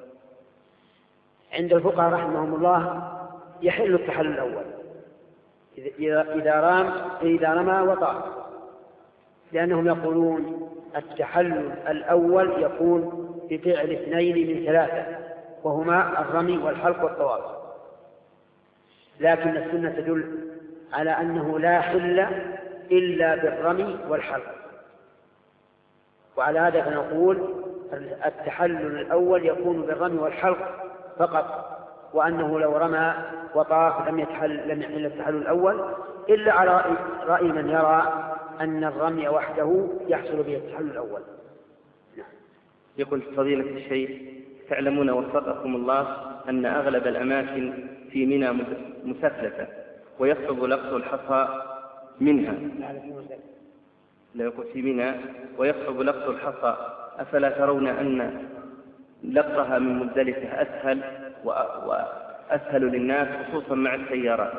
عند الفقهاء رحمهم الله يحل التحلل الأول إذا إذا رام إذا رمى وطاف، لأنهم يقولون التحلل الأول يكون بفعل اثنين من ثلاثة، وهما الرمي والحلق والطواف، لكن السنة تدل على أنه لا حل إلا بالرمي والحلق، وعلى هذا فنقول التحلل الأول يكون بالرمي والحلق فقط، وأنه لو رمى وطاف لم يتحل لم يحل التحلل الأول، إلا على رأي, رأي من يرى أن الرمي وحده يحصل به التحلل الأول. يقول فضيلة الشيخ تعلمون وفقكم الله أن أغلب الأماكن في منى مسفلة ويصعب لقط الحصى منها، لا يقول في منى ويصعب لقط الحصى، أفلا ترون أن لقطها من مزدلفة أسهل وأسهل للناس خصوصا مع السيارات؟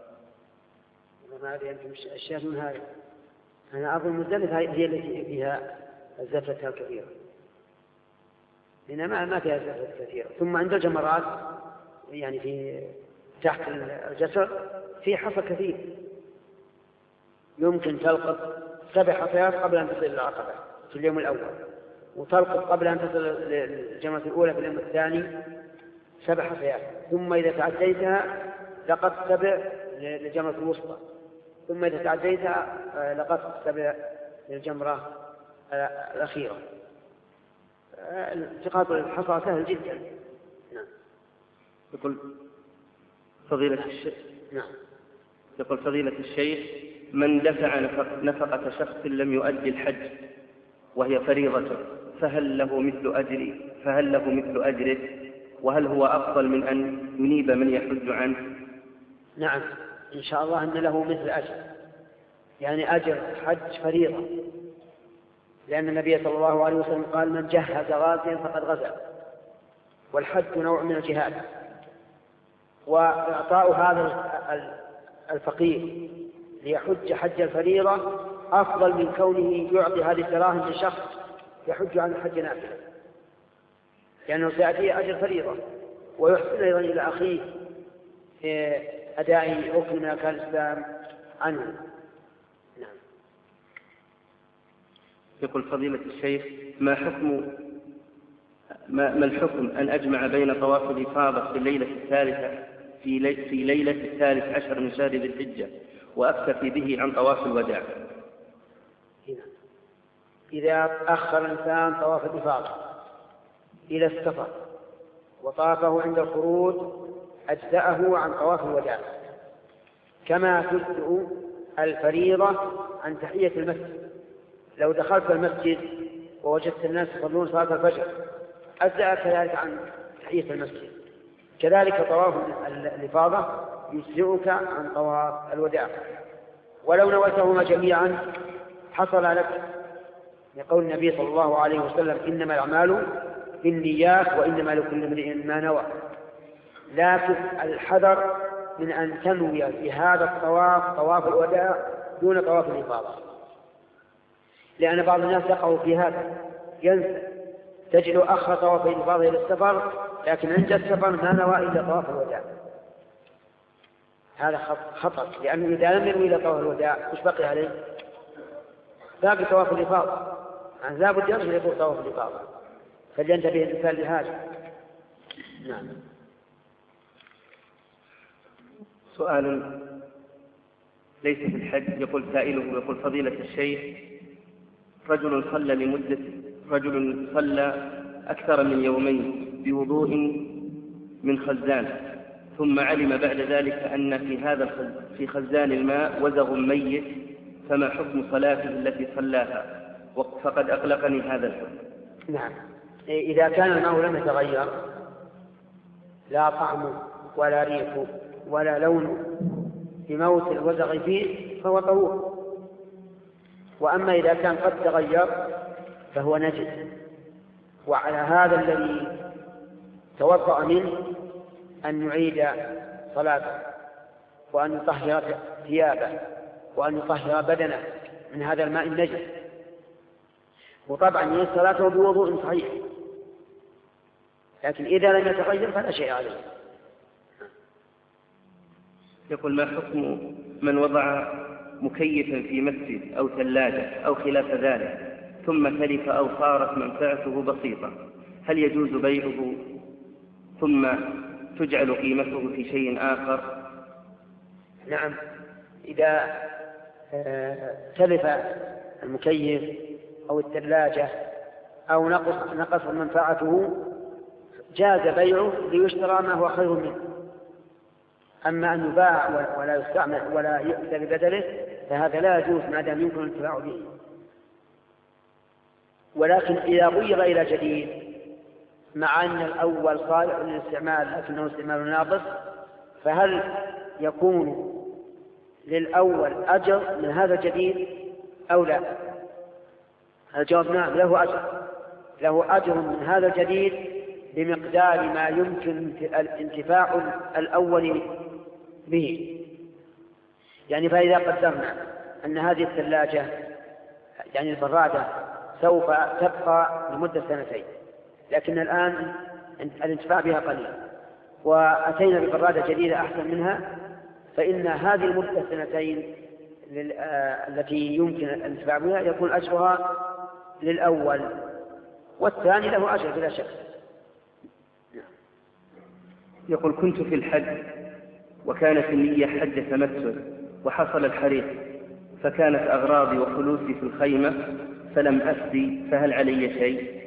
ما أدري أنتم الشاهدون هذا، أنا أظن مزدلفة هي التي فيها الزفتة الكثيرة، لأن ما فيها زفتة كثيرة. ثم عند الجمرات يعني في تحت الجسر في حصى كثير، يمكن تلقط سبع حصيات قبل أن تصل إلى العقبة في اليوم الأول، وتلقط قبل أن تصل الجمرة الأولى في اليوم الثاني سبع حصيات، ثم إذا تعديتها لقد سبع للجمرة الوسطى، ثم إذا تعديتها لقد سبع للجمرة الأخيرة. التقاط الحصى سهل جدا. نعم. يقول فضيلة الشيخ نعم. يقول فضيلة الشيخ من دفع نفقة شخص لم يؤدي الحج وهي فريضة فهل له مثل أجر فهل له مثل أجره، وهل هو أفضل من أن ينيب من يحج عنه؟ نعم إن شاء الله أن له مثل أجر، يعني أجر حج فريضة، لأن النبي صلى الله عليه وسلم قال من جهز غازيا فقد غزا، والحج نوع من الجهاد، وإعطاء هذا الفقير ليحج حج الفريضة أفضل من كونه يعطي هذه الدراهم لشخص يحج عن الحج نافلة، لأنه سيأتيه أجر فريضة ويحسن أيضا إلى أخيه في أداء ركن من أركان الإسلام عنه. نعم. يقول فضيلة الشيخ ما حكم ما, ما الحكم أن أجمع بين طواف الإفاضة في الليلة الثالثة في, لي في ليلة الثالث عشر من شهر ذي الحجة وأكتفي به عن طواف الوداع؟ إذا أخر الإنسان طواف الإفاضة إلى السفر وطافه عند الخروج أجزأه عن طواف الوداع، كما تجزئ الفريضة عن تحية المسجد. لو دخلت المسجد ووجدت الناس يصلون صلاة الفجر أجزأ كذلك عن تحية المسجد، كذلك طواف الإفاضة يجزئك عن طواف الوداع. ولو نويتهما جميعا حصل لك لقول النبي صلى الله عليه وسلم إنما الأعمال بالنيات وإنما لكل امرئ ما نوى. لكن الحذر من أن تنوي في هذا الطواف طواف الوداع دون طواف الإفاضة، لأن بعض الناس يقعوا في هذا ينسى، تجد أخر طواف الإفاضة إلى السفر لكن عند السفر ما نوى إلا طواف الوداع. هذا خطأ، لأنه إذا لم ينوي إلى طواف الوداع وش بقي عليه؟ باقي طواف الإفاضة، يعني لا بد يرجع يقول طواف الإفاضة، فلينتبه الإنسان لهذا. نعم. سؤال ليس في الحج. يقول سائله يقول فضيلة الشيخ رجل صلى لمدة رجل صلى أكثر من يومين بوضوء من خزان، ثم علم بعد ذلك أن في هذا في خزان الماء وزغ ميت، فما حكم صلاته التي صلاها؟ فقد أقلقني هذا الحكم. نعم. إذا كان الماء لم يتغير لا طعم ولا ريح ولا لون بموت الوزغ فيه فهو طهور، وأما إذا كان قد تغير فهو نجس. وعلى هذا الذي توضأ منه أن يعيد صلاته وأن يطهر ثيابه وأن يطهر بدنه من هذا الماء النجس، وطبعا يعيد صلاته بوضوء صحيح، لكن إذا لم يتغير فلا شيء عليه. يقول ما حكم من وضع مكيفا في مسجد أو ثلاجة أو خلاف ذلك ثم تلف أو صارت منفعته بسيطة، هل يجوز بيعه ثم تجعل قيمته في شيء آخر؟ نعم. إذا تلف المكيف أو الثلاجة أو نقص نقص منفعته جاز بيعه ليشترى ما هو خير منه. أما أن يباع ولا يستعمل ولا يؤتى ببدله فهذا لا يجوز ما دام يمكن الانتفاع به. ولكن إذا غير إلى جديد مع أن الأول صالح للاستعمال لكنه استعمال ناقص، فهل يكون للأول أجر من هذا الجديد أو لا؟ الجواب نعم، له أجر، له أجر من هذا الجديد بمقدار ما يمكن الانتفاع الأول به. يعني فإذا قدرنا أن هذه الثلاجة يعني البرادة سوف تبقى لمدة سنتين، لكن الآن الانتفاع بها قليل، وأتينا ببرادة جديدة أحسن منها، فإن هذه المدة السنتين التي يمكن الانتفاع بها يكون أجرها للأول، والثاني له أجر بلا شك. يقول كنت في الحج وكانت النية حج تمتع وحصل الحريق، فكانت أغراضي وفلوسي في الخيمة فلم أفدي، فهل علي شيء؟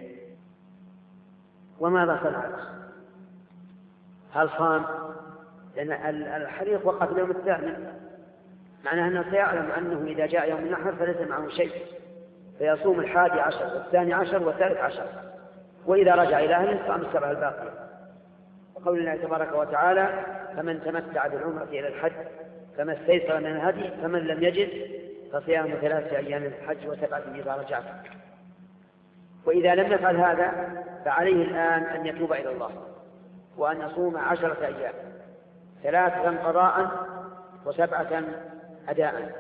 وماذا صنعت؟ هل صام؟ لأن الحريق وقع في اليوم الثامن، معناه أنه سيعلم أنه إذا جاء يوم النحر فليس معه شيء، فيصوم الحادي عشر والثاني عشر والثالث عشر، وإذا رجع إلى أهله صام السبع الباقية. وقول الله تبارك وتعالى فمن تمتع بالعمرة إلى الحج فما استيسر من الهدي فمن لم يجد فصيام ثلاثة أيام الحج وسبعة إذا رجعت. وإذا لم يفعل هذا فعليه الآن أن يتوب إلى الله وأن يصوم عشرة أيام، ثلاثة قضاء وسبعة أداء.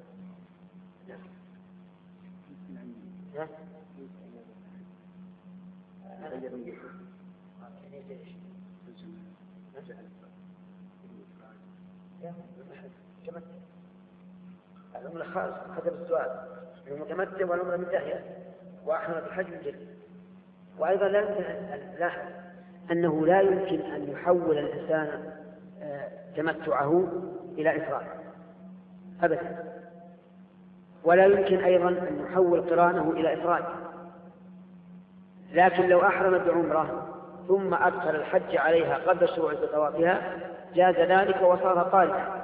العمرة خاص حسب السؤال، المتمتع والعمرة من داهية وأحرم الحج من جد. وأيضا لا لاحظ أنه لا يمكن أن يحول الإنسان تمتعه إلى إفراد أبدا، ولا يمكن أيضا أن يحول قرانه إلى إفراد. لكن لو أحرم بعمرة ثم أدخل الحج عليها قبل الشروع بطوافها جاز ذلك وصار قارئا.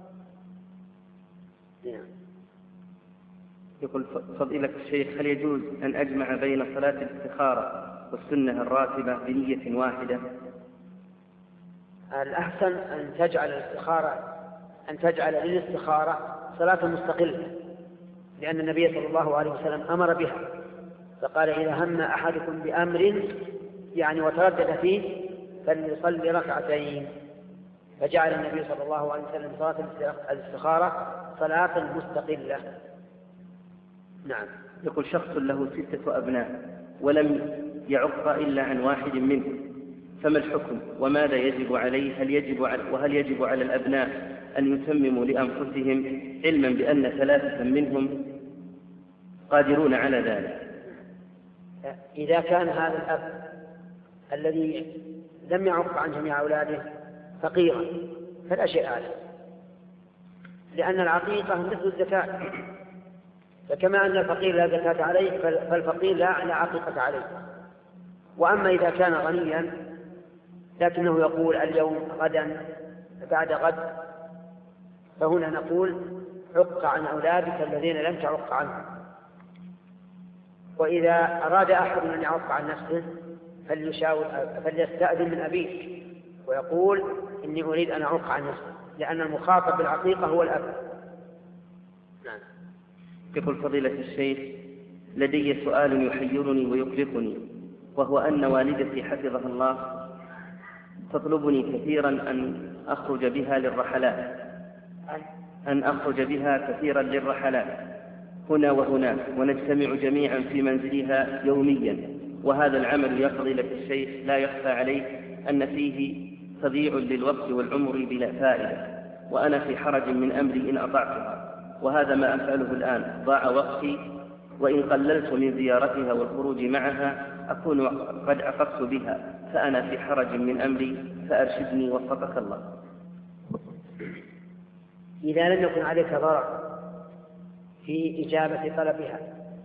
يقول فضيلة الشيخ: هل يجوز أن أجمع بين صلاة الاستخارة والسنة الراتبة بنية واحدة؟ الأحسن أن تجعل الاستخارة أن تجعل للاستخارة صلاة مستقلة، لأن النبي صلى الله عليه وسلم أمر بها، فقال: إذا هم أحدكم بأمر يعني وتردد فيه فليصلي ركعتين. فجعل النبي صلى الله عليه وسلم صلاة الاستخارة صلاة مستقلة. نعم. يقول: شخص له ستة أبناء ولم يعق إلا عن واحد منهم، فما الحكم وماذا يجب عليه؟ هل يجب على وهل يجب على الأبناء أن يتمموا لأنفسهم علما بأن ثلاثة منهم قادرون على ذلك؟ إذا كان هذا الأب الذي لم يعق عن جميع أولاده فقيرا فلا شيء عليه، لأن العقيقة مثل الزكاة، فكما أن الفقير لا زكاة عليه فالفقير لا عقيقة عليه. وأما إذا كان غنيا لكنه يقول اليوم غدا بعد غد، فهنا نقول: عق عن أولادك الذين لم تعق عنهم. وإذا أراد أحد أن يعق عن نفسه فليشاور فليستأذن من أبيك ويقول: إني أريد أن أعق عن نفسي، لأن المخاطب بالعقيقة هو الأب. نعم. يقول فضيلة الشيخ: لدي سؤال يحيرني ويقلقني، وهو أن والدتي حفظها الله تطلبني كثيرا أن أخرج بها للرحلات أن أخرج بها كثيرا للرحلات هنا وهناك، ونجتمع جميعا في منزلها يوميا، وهذا العمل يا فضيلة الشيخ لا يخفى عليه أن فيه تضييع للوقت والعمر بلا فائدة، وأنا في حرج من أمري إن أطعتها، وهذا ما أفعله الآن. ضاع وقتي، وإن قللت من زيارتها والخروج معها أكون قد عققت بها، فأنا في حرج من أمري، فأرشدني وفقك الله. إذا لم يكن عليك ضرر في إجابة طلبها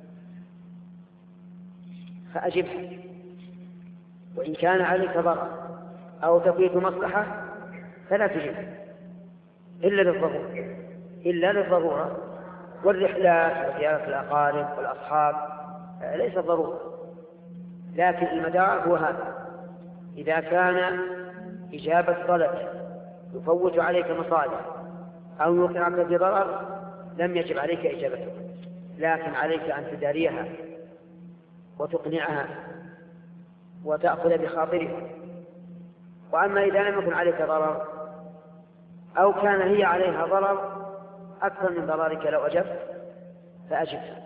فأجبها، وإن كان عليك ضرر أو تفيت مصلحة فلا تجبها إلا للضرورة إلا للضرورة والرحلات وزيارة الأقارب والأصحاب ليس ضرورة. لكن المدار هو هذا: إذا كان إجابة طلب يفوت عليك مصالح أو يوقعك بضرر لم يجب عليك إجابته، لكن عليك أن تداريها وتقنعها وتأخذ بخاطرها. وأما إذا لم يكن عليك ضرر أو كان هي عليها ضرر أكثر من ضررك لو أجبت فأجبها،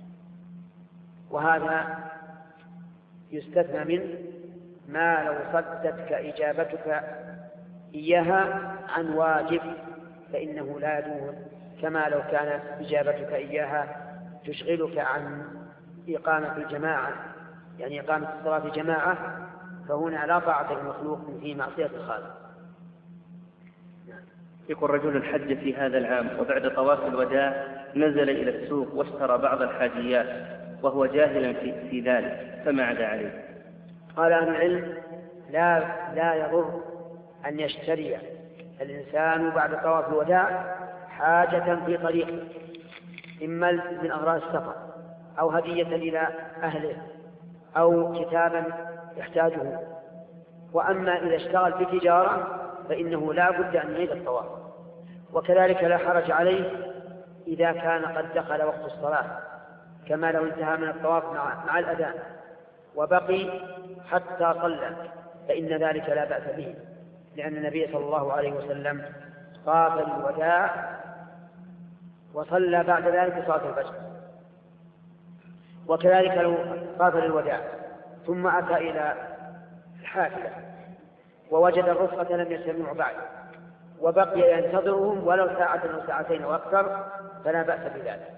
وهذا يستثنى منه ما لو صدتك إجابتك إياها عن واجب فإنه لا يجوز، كما لو كانت إجابتك إياها تشغلك عن إقامة الجماعة، يعني إقامة الصلاة جماعة، فهنا لا طاعة للمخلوق في معصية الخالق. يقول: رجل الحج في هذا العام وبعد طواف الوداع نزل إلى السوق واشترى بعض الحاجيات وهو جاهلا في, في ذلك، فما عدا عليه؟ قال أهل العلم: لا, لا يضر أن يشتري الإنسان بعد طواف الوداع حاجة في طريقه، إما من أغراض السفر أو هدية إلى أهله أو كتابا يحتاجه. وأما إذا اشتغل في تجارة فإنه لا بد أن يعيد الطواف. وكذلك لا حرج عليه إذا كان قد دخل وقت الصلاة، كما لو انتهى من الطواف مع, مع الأذان وبقي حتى صلى، فإن ذلك لا بأس به، لأن النبي صلى الله عليه وسلم طاف الوداع وصلى بعد ذلك صلاة الفجر. وكذلك لو طاف للوداع ثم أتى إلى الحافلة ووجد الرفقة لم يجتمعوا بعد وبقي ينتظرهم ولو ساعة أو ساعتين أو أكثر فلا بأس بذلك.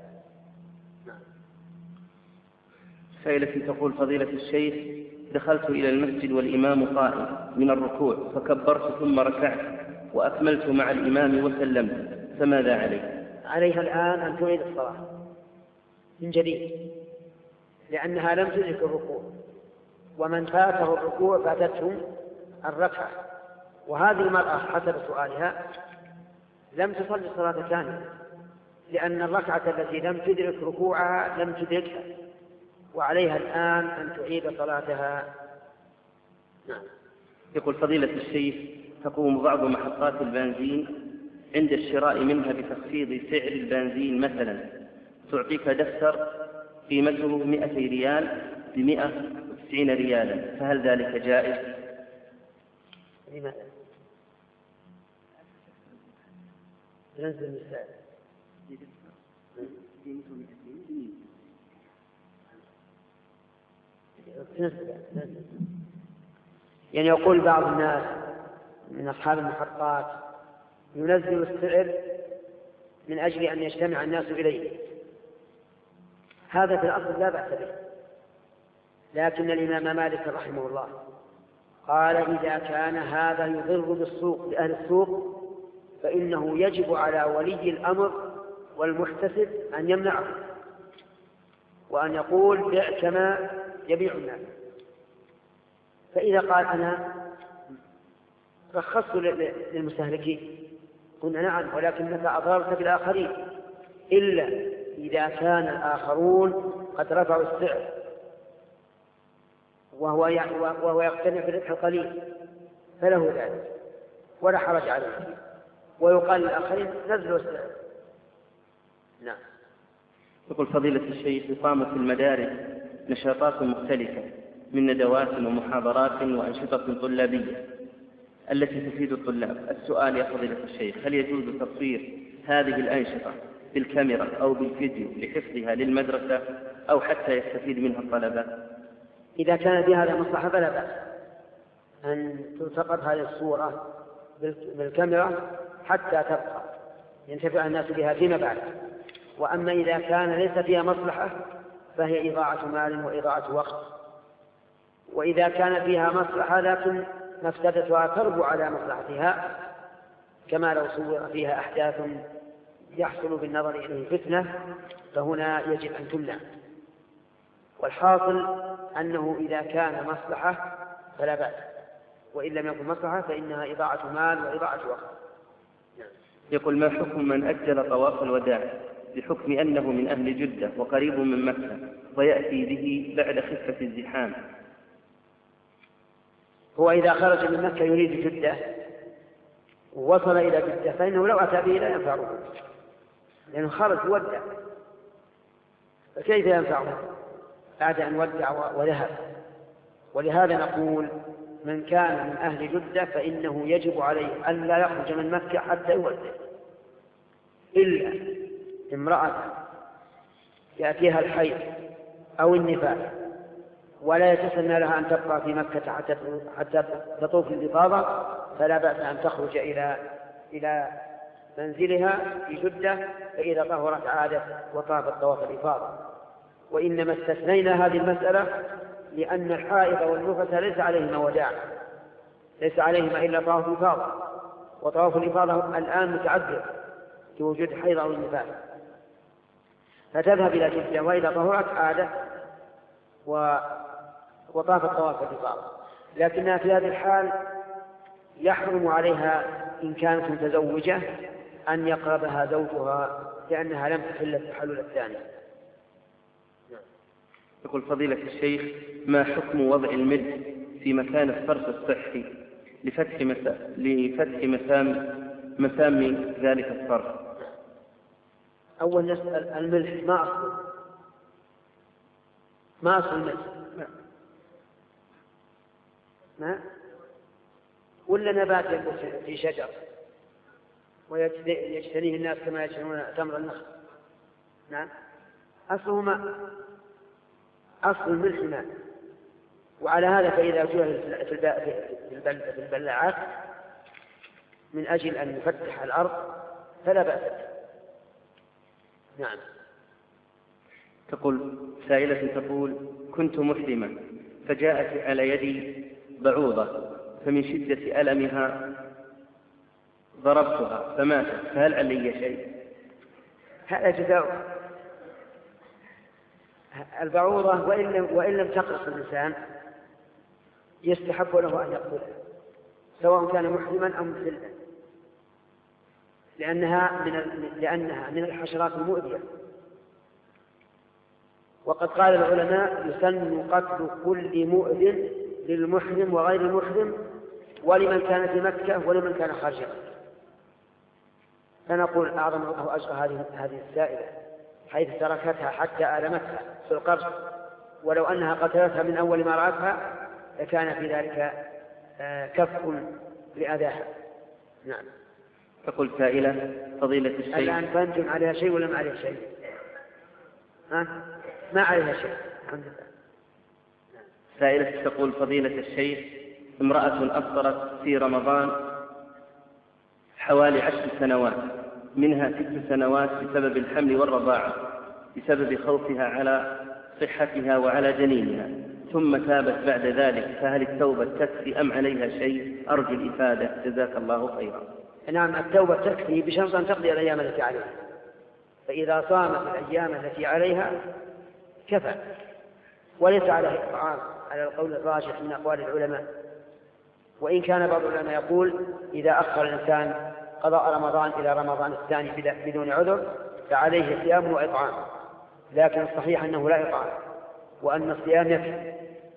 سائلة تقول: فضيلة الشيخ، دخلت إلى المسجد والإمام قائم من الركوع فكبرت ثم ركعت وأكملت مع الإمام وسلمت، فماذا عليه؟ عليها الآن أن تعيد الصلاة من جديد لأنها لم تدرك الركوع، ومن فاته الركوع فاتته الركعة. وهذه المرأة حسب سؤالها لم تصلي صلاة ثانية لأن الركعة التي لم تدرك ركوعها لم تدركها، وعليها الآن أن تعيد صلاتها. نعم. يقول: فضيلة الشيخ، تقوم بعض محطات البنزين عند الشراء منها بتخفيض سعر البنزين، مثلا تعطيك دفتر قيمته مئتي ريال بمئة وتسعين ريالا، فهل ذلك جائز؟ لماذا؟ ننزل السعر يعني يقول بعض الناس من أصحاب المحطات ينزل السعر من أجل أن يجتمع الناس إليه، هذا في الأصل لا بأس به، لكن الإمام مالك رحمه الله قال: إذا كان هذا يضر بالسوق بأهل السوق فإنه يجب على ولي الأمر والمحتسب أن يمنعه وأن يقول: بع كما يبيع الناس. فإذا قال: أنا رخصت للمستهلكين، قلنا: نعم، ولكنك أضررت بالآخرين، إلا إذا كان الآخرون قد رفعوا السعر وهو وهو يقتنع بالربح القليل فله ذلك ولا حرج عليه، ويقال للآخرين: نزلوا السعر. نعم. يقول: فضيلة الشيخ، يقام في المدارس نشاطات مختلفة من ندوات ومحاضرات وأنشطة طلابية التي تفيد الطلاب. السؤال يا فضيلة الشيخ: هل يجوز تصوير هذه الأنشطة بالكاميرا أو بالفيديو لحفظها للمدرسة أو حتى يستفيد منها الطلبة؟ إذا كان بهذا مصلحة فلا بأس أن تلتقط هذه الصورة بالكاميرا حتى تبقى ينتفع الناس بها فيما بعد. وأما إذا كان ليس فيها مصلحة فهي إضاعة مال وإضاعة وقت. وإذا كان فيها مصلحة لكن مفسدتها تربو على مصلحتها، كما لو صور فيها أحداث يحصل بالنظر إليه فتنة، فهنا يجب أن تمنع. والحاصل أنه إذا كان مصلحة فلا بأس، وإن لم يكن مصلحة فإنها إضاعة مال وإضاعة وقت. يقول: ما حكم من أجل طواف الوداع بحكم أنه من أهل جدة وقريب من مكة ويأتي به بعد خفة الزحام؟ هو إذا خرج من مكة يريد جدة ووصل إلى جدة فإنه لو أتى به لا ينفعه، لأنه خرج ودع، فكيف ينفعه بعد أن ودع وذهب؟ ولهذا نقول: من كان من أهل جدة فإنه يجب عليه أن لا يخرج من مكة حتى يودع، إلا امرأة يأتيها الحيض أو النفاس ولا يتسنى لها أن تبقى في مكة حتى حتى تطوف الإفاضة، فلا بأس أن تخرج إلى إلى منزلها في جدة، فإذا طهرت عادت وطافت طواف الإفاضة. وإنما استثنينا هذه المسألة لأن الحائض والنفس ليس عليهما وداع، ليس عليهما إلا طواف الإفاضة، وطواف الإفاضة الآن متعذر في وجود حيض أو النفاس، فتذهب إلى جدة وإذا طهرت عادت وطافت طواف الإفاضة. لكنها في هذه الحال يحرم عليها إن كانت متزوجة أن يقربها زوجها لأنها لم تحل التحلل الثاني. يقول: فضيلة الشيخ، ما حكم وضع الملح في مكان الصرف الصحي لفتح مسا... لفتح مسام مسام ذلك الصرف؟ أول نسأل: الملح ما أصل ما أصل الملح؟ ما ولا نبات في شجر؟ ويجتنيه الناس كما يجتنون تمر النخل. نعم، أصلهما أصل الملح ماء. وعلى هذا فإذا جعل في البلاعات من أجل أن يفتح الأرض فلا بأس. نعم. تقول سائلة تقول: كنت محرمة فجاءت على يدي بعوضة فمن شدة ألمها ضربتها فماتت، فهل علي شيء؟ هذا جزاء. البعوضة وإن لم, وإن لم تقرص الإنسان يستحب له أن يقتلها سواء كان محرما أو مسلا، لأنها من لأنها من الحشرات المؤذية. وقد قال العلماء: يسن قتل كل مؤذن للمحرم وغير المحرم ولمن كان في مكة ولمن كان خارج مكة. فنقول: أعظم الله أجر هذه هذه السائلة حيث تركتها حتى آلمتها في القرص، ولو أنها قتلتها من أول ما رأتها لكان في ذلك كف لأذاها. نعم. تقول سائلة: فضيلة الشيخ، الآن فأنتم عليها شيء ولا ما عليها شيء؟ ها؟ ما عليها شيء الحمد لله. سائلة تقول: فضيلة الشيخ، امرأة أفطرت في رمضان حوالي عشر سنوات، منها ست سنوات بسبب الحمل والرضاعة بسبب خوفها على صحتها وعلى جنينها، ثم تابت بعد ذلك، فهل التوبة تكفي أم عليها شيء؟ أرجو الإفادة، جزاك الله خيرا. نعم، التوبة تكفي بشرط أن تقضي الأيام التي عليها، فإذا صامت الأيام التي عليها كفى، وليس عليه إطعام على القول الراجح من أقوال العلماء. وإن كان بعض العلماء يقول: إذا أخر الإنسان قضاء رمضان إلى رمضان الثاني بدون عذر فعليه صيام وإطعام، لكن الصحيح أنه لا إطعام وأن الصيام يكفي.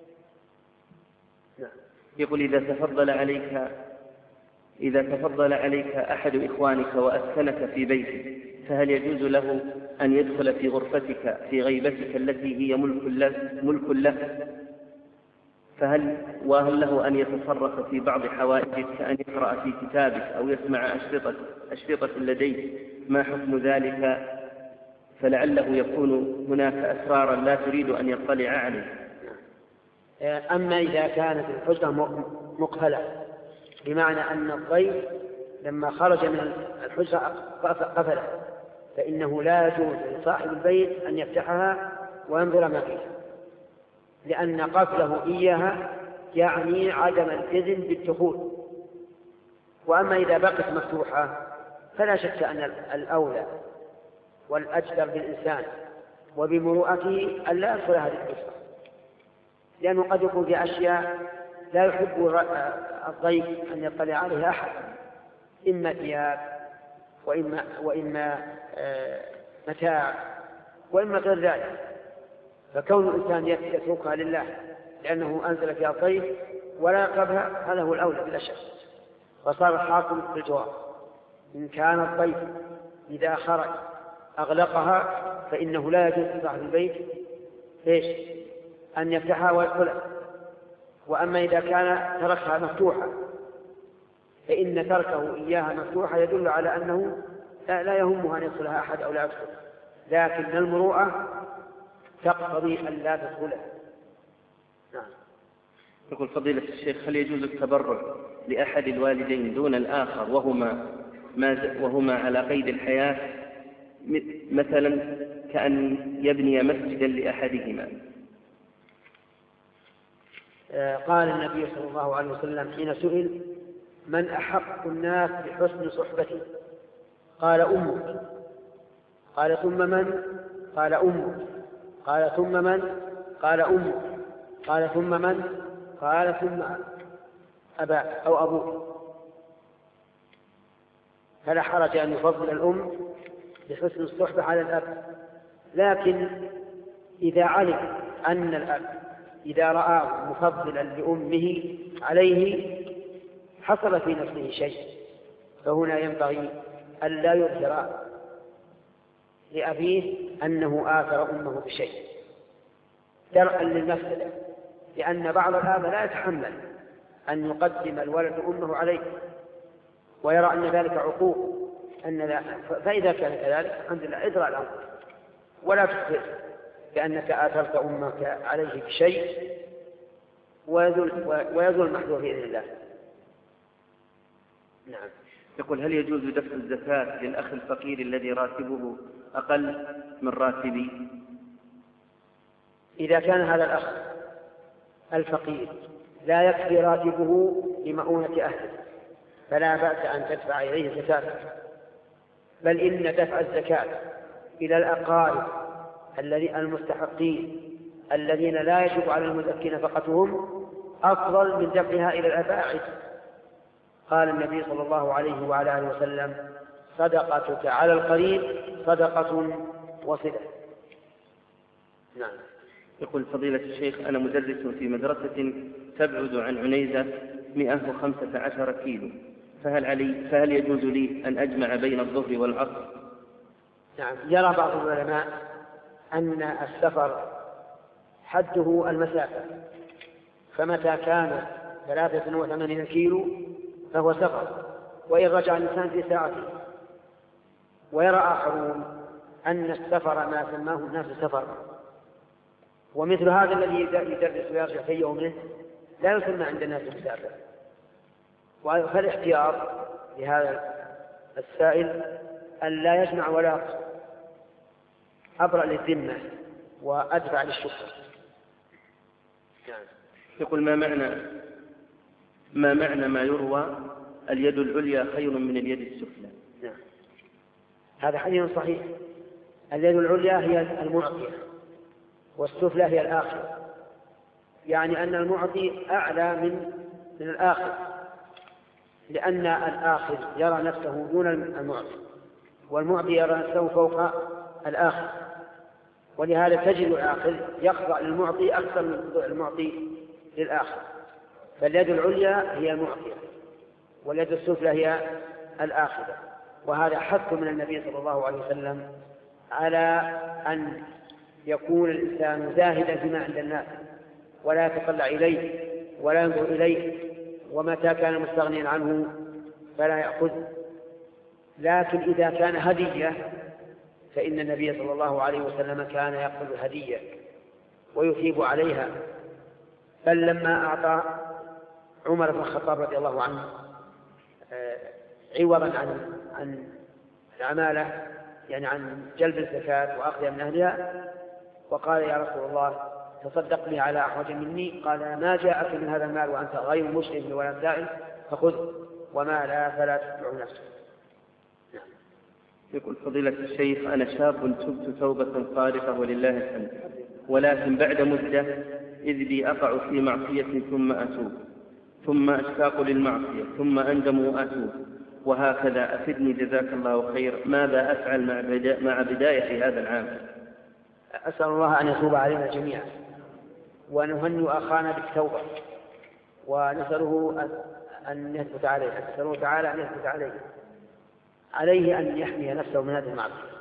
يقول: إذا تفضل عليك إذا تفضل عليك أحد إخوانك وأسكنك في بيتك، فهل يجوز له أن يدخل في غرفتك في غيبتك التي هي ملك له, ملك له؟ فهل وهل له أن يتصرف في بعض حوائجك كأن يقرأ في كتابك أو يسمع أشرطة, أشرطة لديك؟ ما حكم ذلك؟ فلعله يكون هناك أسرارا لا تريد أن يطلع عليه. أما إذا كانت الحجرة مقفلة، بمعنى أن الضيف لما خرج من الحجرة قفلت، فإنه لا يجوز لصاحب البيت أن يفتحها وينظر ما فيها، لأن قفله إياها يعني عدم الإذن بالدخول. وأما إذا بقت مفتوحة فلا شك أن الأولى والأجدر بالإنسان وبمروءته أن لا يدخل هذه الحجرة، لأنه قد يكون في أشياء لا يحب الضيف أن يطلع عليها أحد، إما ثياب وإما, وإما متاع وإما غير ذلك، فكون الإنسان يتركها لله لأنه أنزل فيها الضيف ولا يقربها هذا هو الأولى بلا شك. فصار الحاكم بالجواب: إن كان الضيف إذا خرج أغلقها فإنه لا يجوز لصاحب البيت ليش أن يفتحها ويدخلها. وأما إذا كان تركها مفتوحة فإن تركه إياها مفتوحة يدل على أنه لا يهمها أن يدخلها أحد أو لا يدخل، لكن المروءة تقتضي أن لا تدخلها. نعم. يقول: فضيلة الشيخ، هل يجوز التبرع لأحد الوالدين دون الآخر وهما, ما وهما على قيد الحياة، مثلا كأن يبني مسجدا لأحدهما؟ قال النبي صلى الله عليه وسلم حين سئل: من أحق الناس بحسن صحبته؟ قال: أمك. قال: ثم من؟ قال: أمك. قال: ثم من؟ قال: أمك. قال: ثم من؟ قال: ثم أباك أو أبوك. فلا حرج أن يفضل الأم بحسن الصحبة على الأب، لكن إذا علم أن الأب إذا رآه مفضلا لأمه عليه حصل في نفسه شيء، فهنا ينبغي أن لا يظهر لأبيه أنه آثر أمه بشيء درءا للمفسدة، لأن بعض الآباء لا يتحمل أن يقدم الولد أمه عليه ويرى أن ذلك عقوق، أن لا فإذا كان كذلك الحمد لله ادرأ الأمر ولا تخبر بأنك آثرت أمك عليه بشيء ويذل المحذور بإذن الله. نعم. يقول هل يجوز دفع الزكاة للأخ الفقير الذي راتبه أقل من راتبي؟ إذا كان هذا الأخ الفقير لا يكفي راتبه لمؤونة أهله فلا بأس أن تدفع إليه زكاة، بل إن دفع الزكاة إلى الأقارب الذين المستحقين الذين لا يجب على المزكي نفقتهم أفضل من دفعها إلى الأباعد. قال النبي صلى الله عليه وعلى آله وسلم: صدقتك على القريب صدقة وصلة. نعم. يقول فضيلة الشيخ أنا مدرس في مدرسة تبعد عن عنيزة مئة وخمسة عشر كيلو، فهل علي فهل يجوز لي أن أجمع بين الظهر والعصر؟ نعم. يرى بعض العلماء أن السفر حده المسافة، فمتى كان ثلاثة وثمانين كيلو فهو سفر، وإن رجع الإنسان في ساعته. ويرى آخرون أن السفر ما سماه الناس سفر، ومثل هذا الذي يدرس ويرجع في يومه لا يسمى عند الناس مسافر. فالاحتياط لهذا السائل أن لا يجمع ولا يقصر، أبرأ للذمة وأدفع للشكر. يعني يقول ما معنى ما معنى ما يروى اليد العليا خير من اليد السفلى؟ نعم. هذا حديث صحيح. اليد العليا هي المعطية والسفلى هي الآخرة، يعني أن المعطي أعلى من من الآخر، لأن الآخر يرى نفسه دون المعطي والمعطي يرى نفسه فوق الآخر، ولهذا تجد الآخر يخضع للمعطي أكثر من خضوع المعطي للآخر. فاليد العليا هي المعطية واليد السفلى هي الآخرة، وهذا حث من النبي صلى الله عليه وسلم على أن يكون الإنسان زاهدا فيما عند الناس ولا يتطلع إليه ولا ينظر إليه، ومتى كان مستغنيا عنه فلا يأخذ. لكن إذا كان هدية فإن النبي صلى الله عليه وسلم كان يأخذ الهدية ويثيب عليها، بل لما أعطى عمر بن الخطاب رضي الله عنه عوضا عن عن العمالة، يعني عن جلب الزكاة وأخذها من أهلها، وقال: يا رسول الله تصدق لي على أحوج مني. قال: ما جاءك من هذا المال وأنت غير مسلم ولا سائل فخذ، وما لا فلا تتبع نفسك. يقول فضيلة الشيخ أنا شاب تبت توبة صادقة ولله الحمد، ولكن بعد مدة إذ بي أقع في معصية ثم أتوب ثم أشتاق للمعصية ثم أندم وأتوب، وهكذا. أفدني جزاك الله خير، ماذا أفعل مع, بدا مع بداية هذا العام؟ أسأل الله أن يتوب علينا جميعا ونهنئ أخانا بالتوبة، ونسأله أن يثبت عليه نسأله تعالى أن يثبت عليه عليه أن يحمي نفسه من هذه المعصية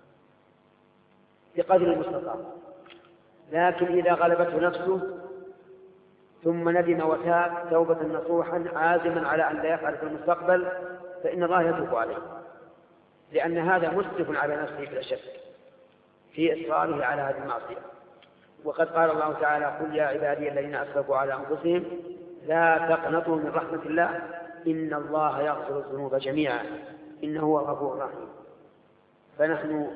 بقدر المستطاع. لكن إذا غلبته نفسه ثم ندم وتاب توبة نصوحا عازما على أن لا يفعل في المستقبل فإن الله يتوب عليه، لأن هذا مسرف على نفسه بلا شك في إصراره على هذه المعصية. وقد قال الله تعالى: قل يا عبادي الذين أسرفوا على أنفسهم لا تقنطوا من رحمة الله إن الله يغفر الذنوب جميعا إنه هو الغفور الرحيم. فنحن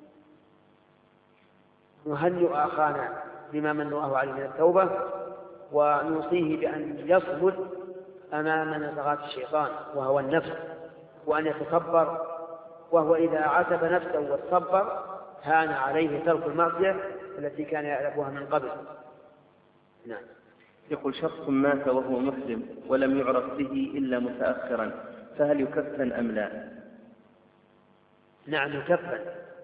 نهنئ أخانا بما من الله عليه من التوبة، ونوصيه بأن يصمد أمام نزغات الشيطان وهو النفس، وأن يتصبر، وهو إذا عاتب نفسه واتصبر هان عليه ترك المعصية التي كان يألفها من قبل. نعم. يقول شخص مات وهو محرم ولم يعرف به إلا متأخرا، فهل يكفن أم لا؟ نعم يكفن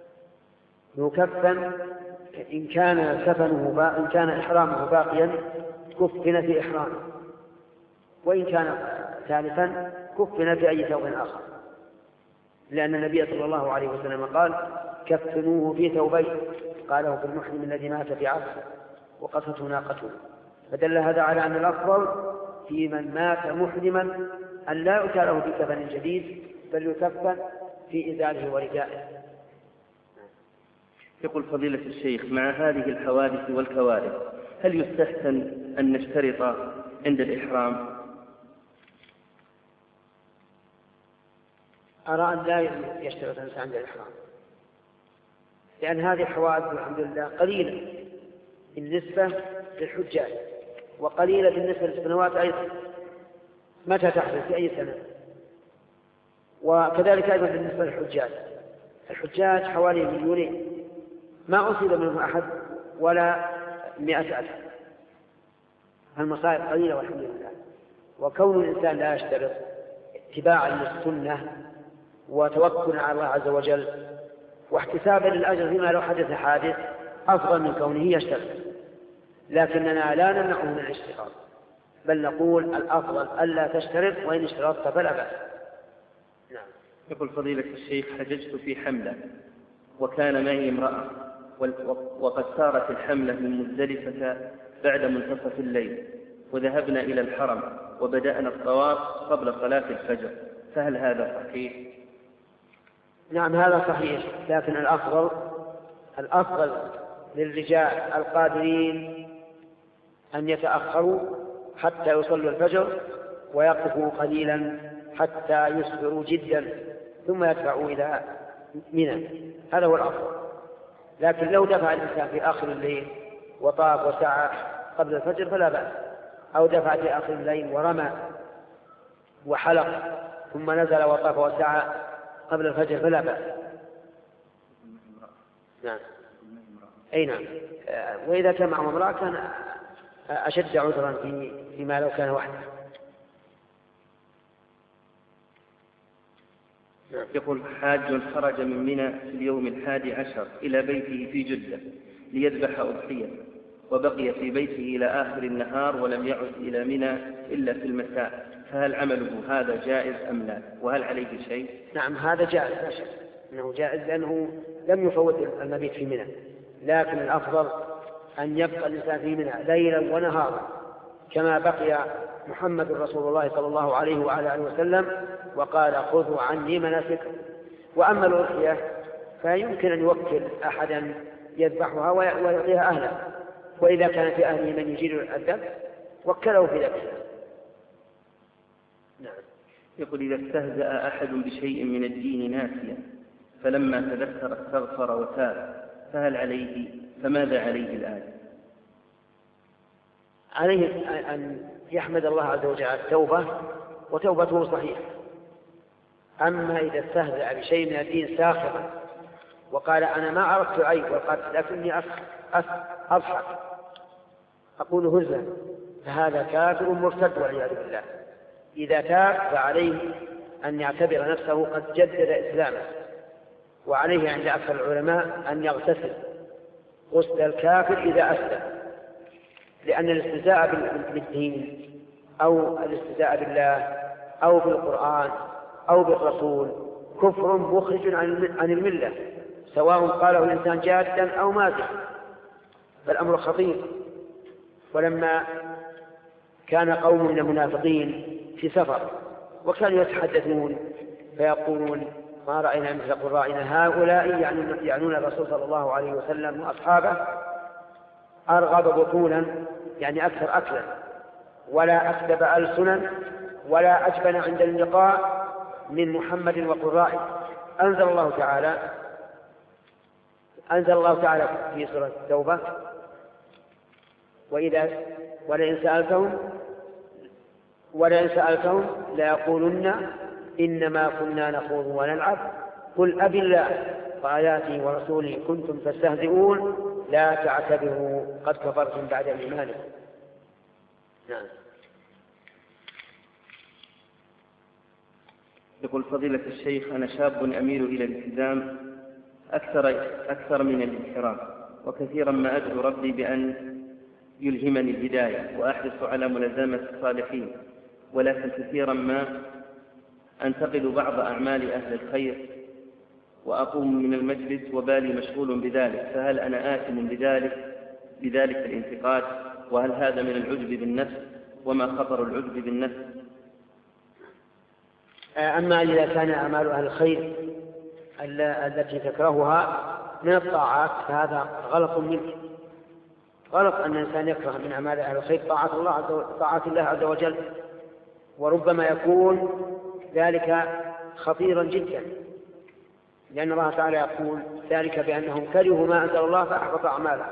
يكفن إن كان كفنه با... إن كان إحرامه باقيا كفن في إحرامه، وإن كان ثالثا كفن في أي ثوب آخر، لأن النبي صلى الله عليه وسلم قال: كفنوه في ثوبين، قاله في المحرم الذي مات في عصر وقصته ناقته. فدل هذا على أن الأفضل في من مات محرما أن لا يؤتى له بكفن جديد، بل يكفن في إزاره وردائه. يقول فضيلة الشيخ: مع هذه الحوادث والكوارث هل يستحسن أن نشترط عند الإحرام؟ أرى أن لا يشترط الإنسان عند الإحرام، لأن هذه الحوادث الحمد لله قليلة بالنسبة للحجاج وقليلة بالنسبة للسنوات أيضا. متى تحدث؟ في أي سنة؟ وكذلك أيضا بالنسبة للحجاج، الحجاج حوالي مليونين ما أصيب منهم أحد ولا مئة ألف. المصائب قليلة والحمد لله. وكون الإنسان لا يشترط اتباعا للسنة وتوكلا على الله عز وجل واحتسابا للأجر فيما لو حدث حادث أفضل من كونه يشترط، لكننا لا نمنعه من الاشتراط، بل نقول الأفضل ألا تشترط، وإن اشترطت فلا بأس. نعم. يقول فضيلة الشيخ: حججت في حملة وكان معي امرأة، وقد سارت الحملة من مزدلفة بعد منتصف الليل، وذهبنا إلى الحرم وبدأنا الطواف قبل صلاة الفجر، فهل هذا صحيح؟ نعم هذا صحيح، لكن الأفضل الأفضل للرجال القادرين أن يتأخروا حتى يصلوا الفجر ويقفوا قليلا حتى يسفروا جدا ثم يدفعوا إلى منى، هذا هو الأفضل. لكن لو دفع الإنسان في آخر الليل وطاف وسعى قبل الفجر فلا بأس، أو دفع في آخر الليل ورمى وحلق ثم نزل وطاف وسعى قبل الفجر فلا بأس. نعم. أي نعم. وإذا كان معه امرأة كان أشد عذرا في فيما لو كان وحده. يقول: حاج خرج من منى في اليوم الحادي عشر إلى بيته في جدة ليذبح أضحية، وبقي في بيته إلى آخر النهار ولم يعد إلى منى إلا في المساء، فهل عمله هذا جائز أم لا؟ وهل عليه شيء؟ نعم هذا جائز لا شك أنه جائز، لأنه لم يفوت المبيت في منى، لكن الأفضل أن يبقى الإنسان في منى ليلا ونهارا كما بقي محمد رسول الله صلى الله عليه وعلى آله وسلم وقال: خذوا عني مناسككم. وأما الأضحية فيمكن أن يوكل أحدا يذبحها ويعطيها أهله، وإذا كان في أهله من يجير الذبح وكله في ذبحها. نعم. يقول: إذا استهزأ أحد بشيء من الدين ناسيا فلما تذكر استغفر وتاب، فهل عليه فماذا عليه الآن؟ عليه أن يحمد الله عز وجل على التوبة وتوبته صحيحة. أما إذا استهزأ بشيء من الدين ساخرا وقال: أنا ما أردت عيب والقتل لكني أضحك أقول هزا، فهذا كافر مرتد والعياذ بالله. إذا تاب فعليه أن يعتبر نفسه قد جدد إسلامه، وعليه عند أكثر العلماء أن يغتسل غسل الكافر إذا أسلم، لأن الاستهزاء بالدين أو الاستهزاء بالله أو بالقرآن أو بالرسول كفر مخرج عن الملة، سواء قاله الإنسان جادا أو مازحا، فالأمر خطير. ولما كان قوم من المنافقين في سفر وكانوا يتحدثون فيقولون: ما رأينا مثل قرائنا هؤلاء، يعنون الرسول صلى الله عليه وسلم وأصحابه، أرغب بطولا يعني أكثر أكلا، ولا أكذب ألسنا، ولا أجبن عند اللقاء من محمد وقرائه. أنزل الله تعالى أنزل الله تعالى في سورة التوبة: وإذا ولئن سألتهم ولئن سألتهم ليقولن إنما كنا نخوض ونلعب قل أبي الله وآياته ورسوله كنتم تستهزئون لا تعتبروا قد كفرتم بعد إيمانكم. نعم. يقول فضيلة الشيخ: أنا شاب أميل إلى الالتزام أكثر أكثر من الانحراف، وكثيرا ما أدعو ربي بأن يلهمني الهداية وأحرص على ملازمة الصالحين، ولكن كثيرا ما أنتقد بعض أعمال أهل الخير وأقوم من المجلس وبالي مشغول بذلك، فهل أنا آثم بذلك بذلك الانتقاد؟ وهل هذا من العجب بالنفس؟ وما خطر العجب بالنفس؟ أما إذا كان أعمال أهل الخير التي تكرهها من الطاعات فهذا غلط منك. غلط أن الإنسان يكره من أعمال أهل الخير طاعة الله عز وجل طاعة الله عز وجل، وربما يكون ذلك خطيرا جدا، لأن الله تعالى يقول ذلك بأنهم كرهوا ما أنزل الله فأحبط أعمالهم.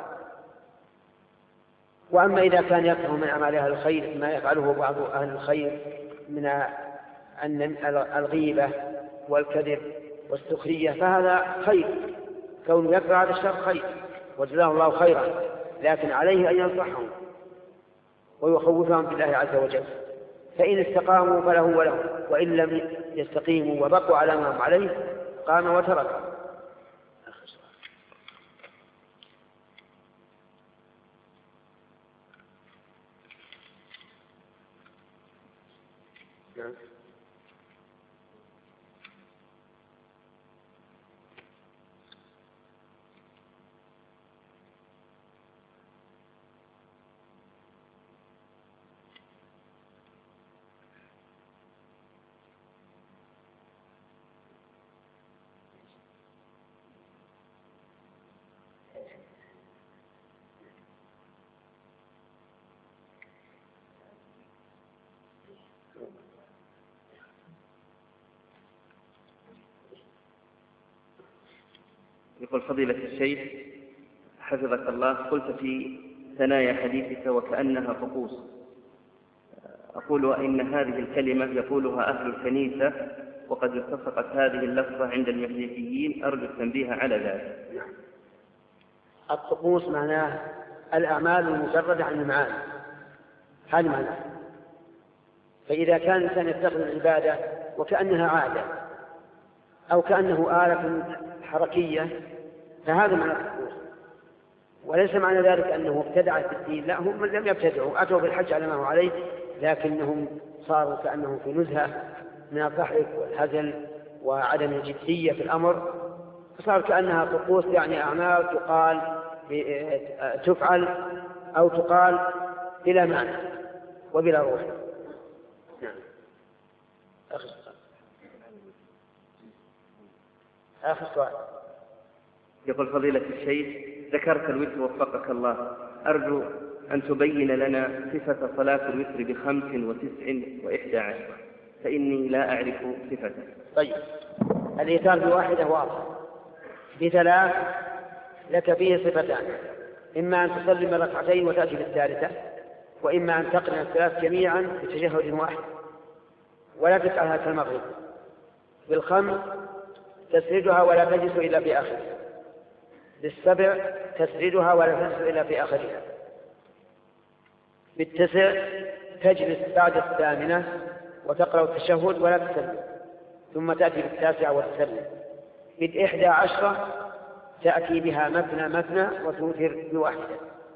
وأما إذا كان يكره من أعمال أهل الخير ما يفعله بعض أهل الخير من أن الغيبة والكذب والسخرية فهذا خير، كون يكره هذا الشر خير وجزاه الله خيرا، لكن عليه أن ينصحهم ويخوفهم بالله عز وجل، فإن استقاموا فله وله، وإن لم يستقيموا وبقوا على ما هم عليه قام وترك. يقول فضيلة الشيخ حفظك الله، قلت في ثنايا حديثك وكأنها طقوس، أقول إن هذه الكلمة يقولها أهل الكنيسة وقد اتفقت هذه اللفظة عند المسيحيين، أرجو التنبيه على ذلك. الطقوس معناه الأعمال المجردة عن المعاني، هذا معناه. فإذا كان الإنسان يتخذ العبادة وكأنها عادة أو كأنه آلة حركية فهذا معنى الطقوس، وليس معنى ذلك أنه ابتدع في الدين، لا، هم لم يبتدعوا، أتوا بالحج على ما هو عليه، لكنهم صاروا كأنهم في نزهة من الضحك والهزل وعدم الجدية في الأمر، فصار كأنها طقوس، يعني أعمال تقال تفعل أو تقال بلا معنى وبلا روح. نعم. آخر سؤال. يقول فضيلة الشيخ ذكرت الوتر وفقك الله، أرجو أن تبين لنا صفة صلاة الوتر بخمس وتسع وإحدى عشر، فإني لا أعرف صفته. طيب، الإيتار بواحدة واضح، بثلاث لك فيه صفتان، إما أن تسلم ركعتين وتأتي بالثالثة، وإما أن تقرن الثلاث جميعا بتشهد واحد ولا تفعلها كالمغرب. بالخمس تسردها ولا تجلس إلا في آخرها، بالسبع تسردها ولا تجلس إلا في آخرها، بالتسع تجلس بعد الثامنة وتقرأ التشهد ولا تسلم، ثم تأتي بالتاسعة وتسلم. بالإحدى عشرة تأتي بها مثنى مثنى وتوتر بواحدة.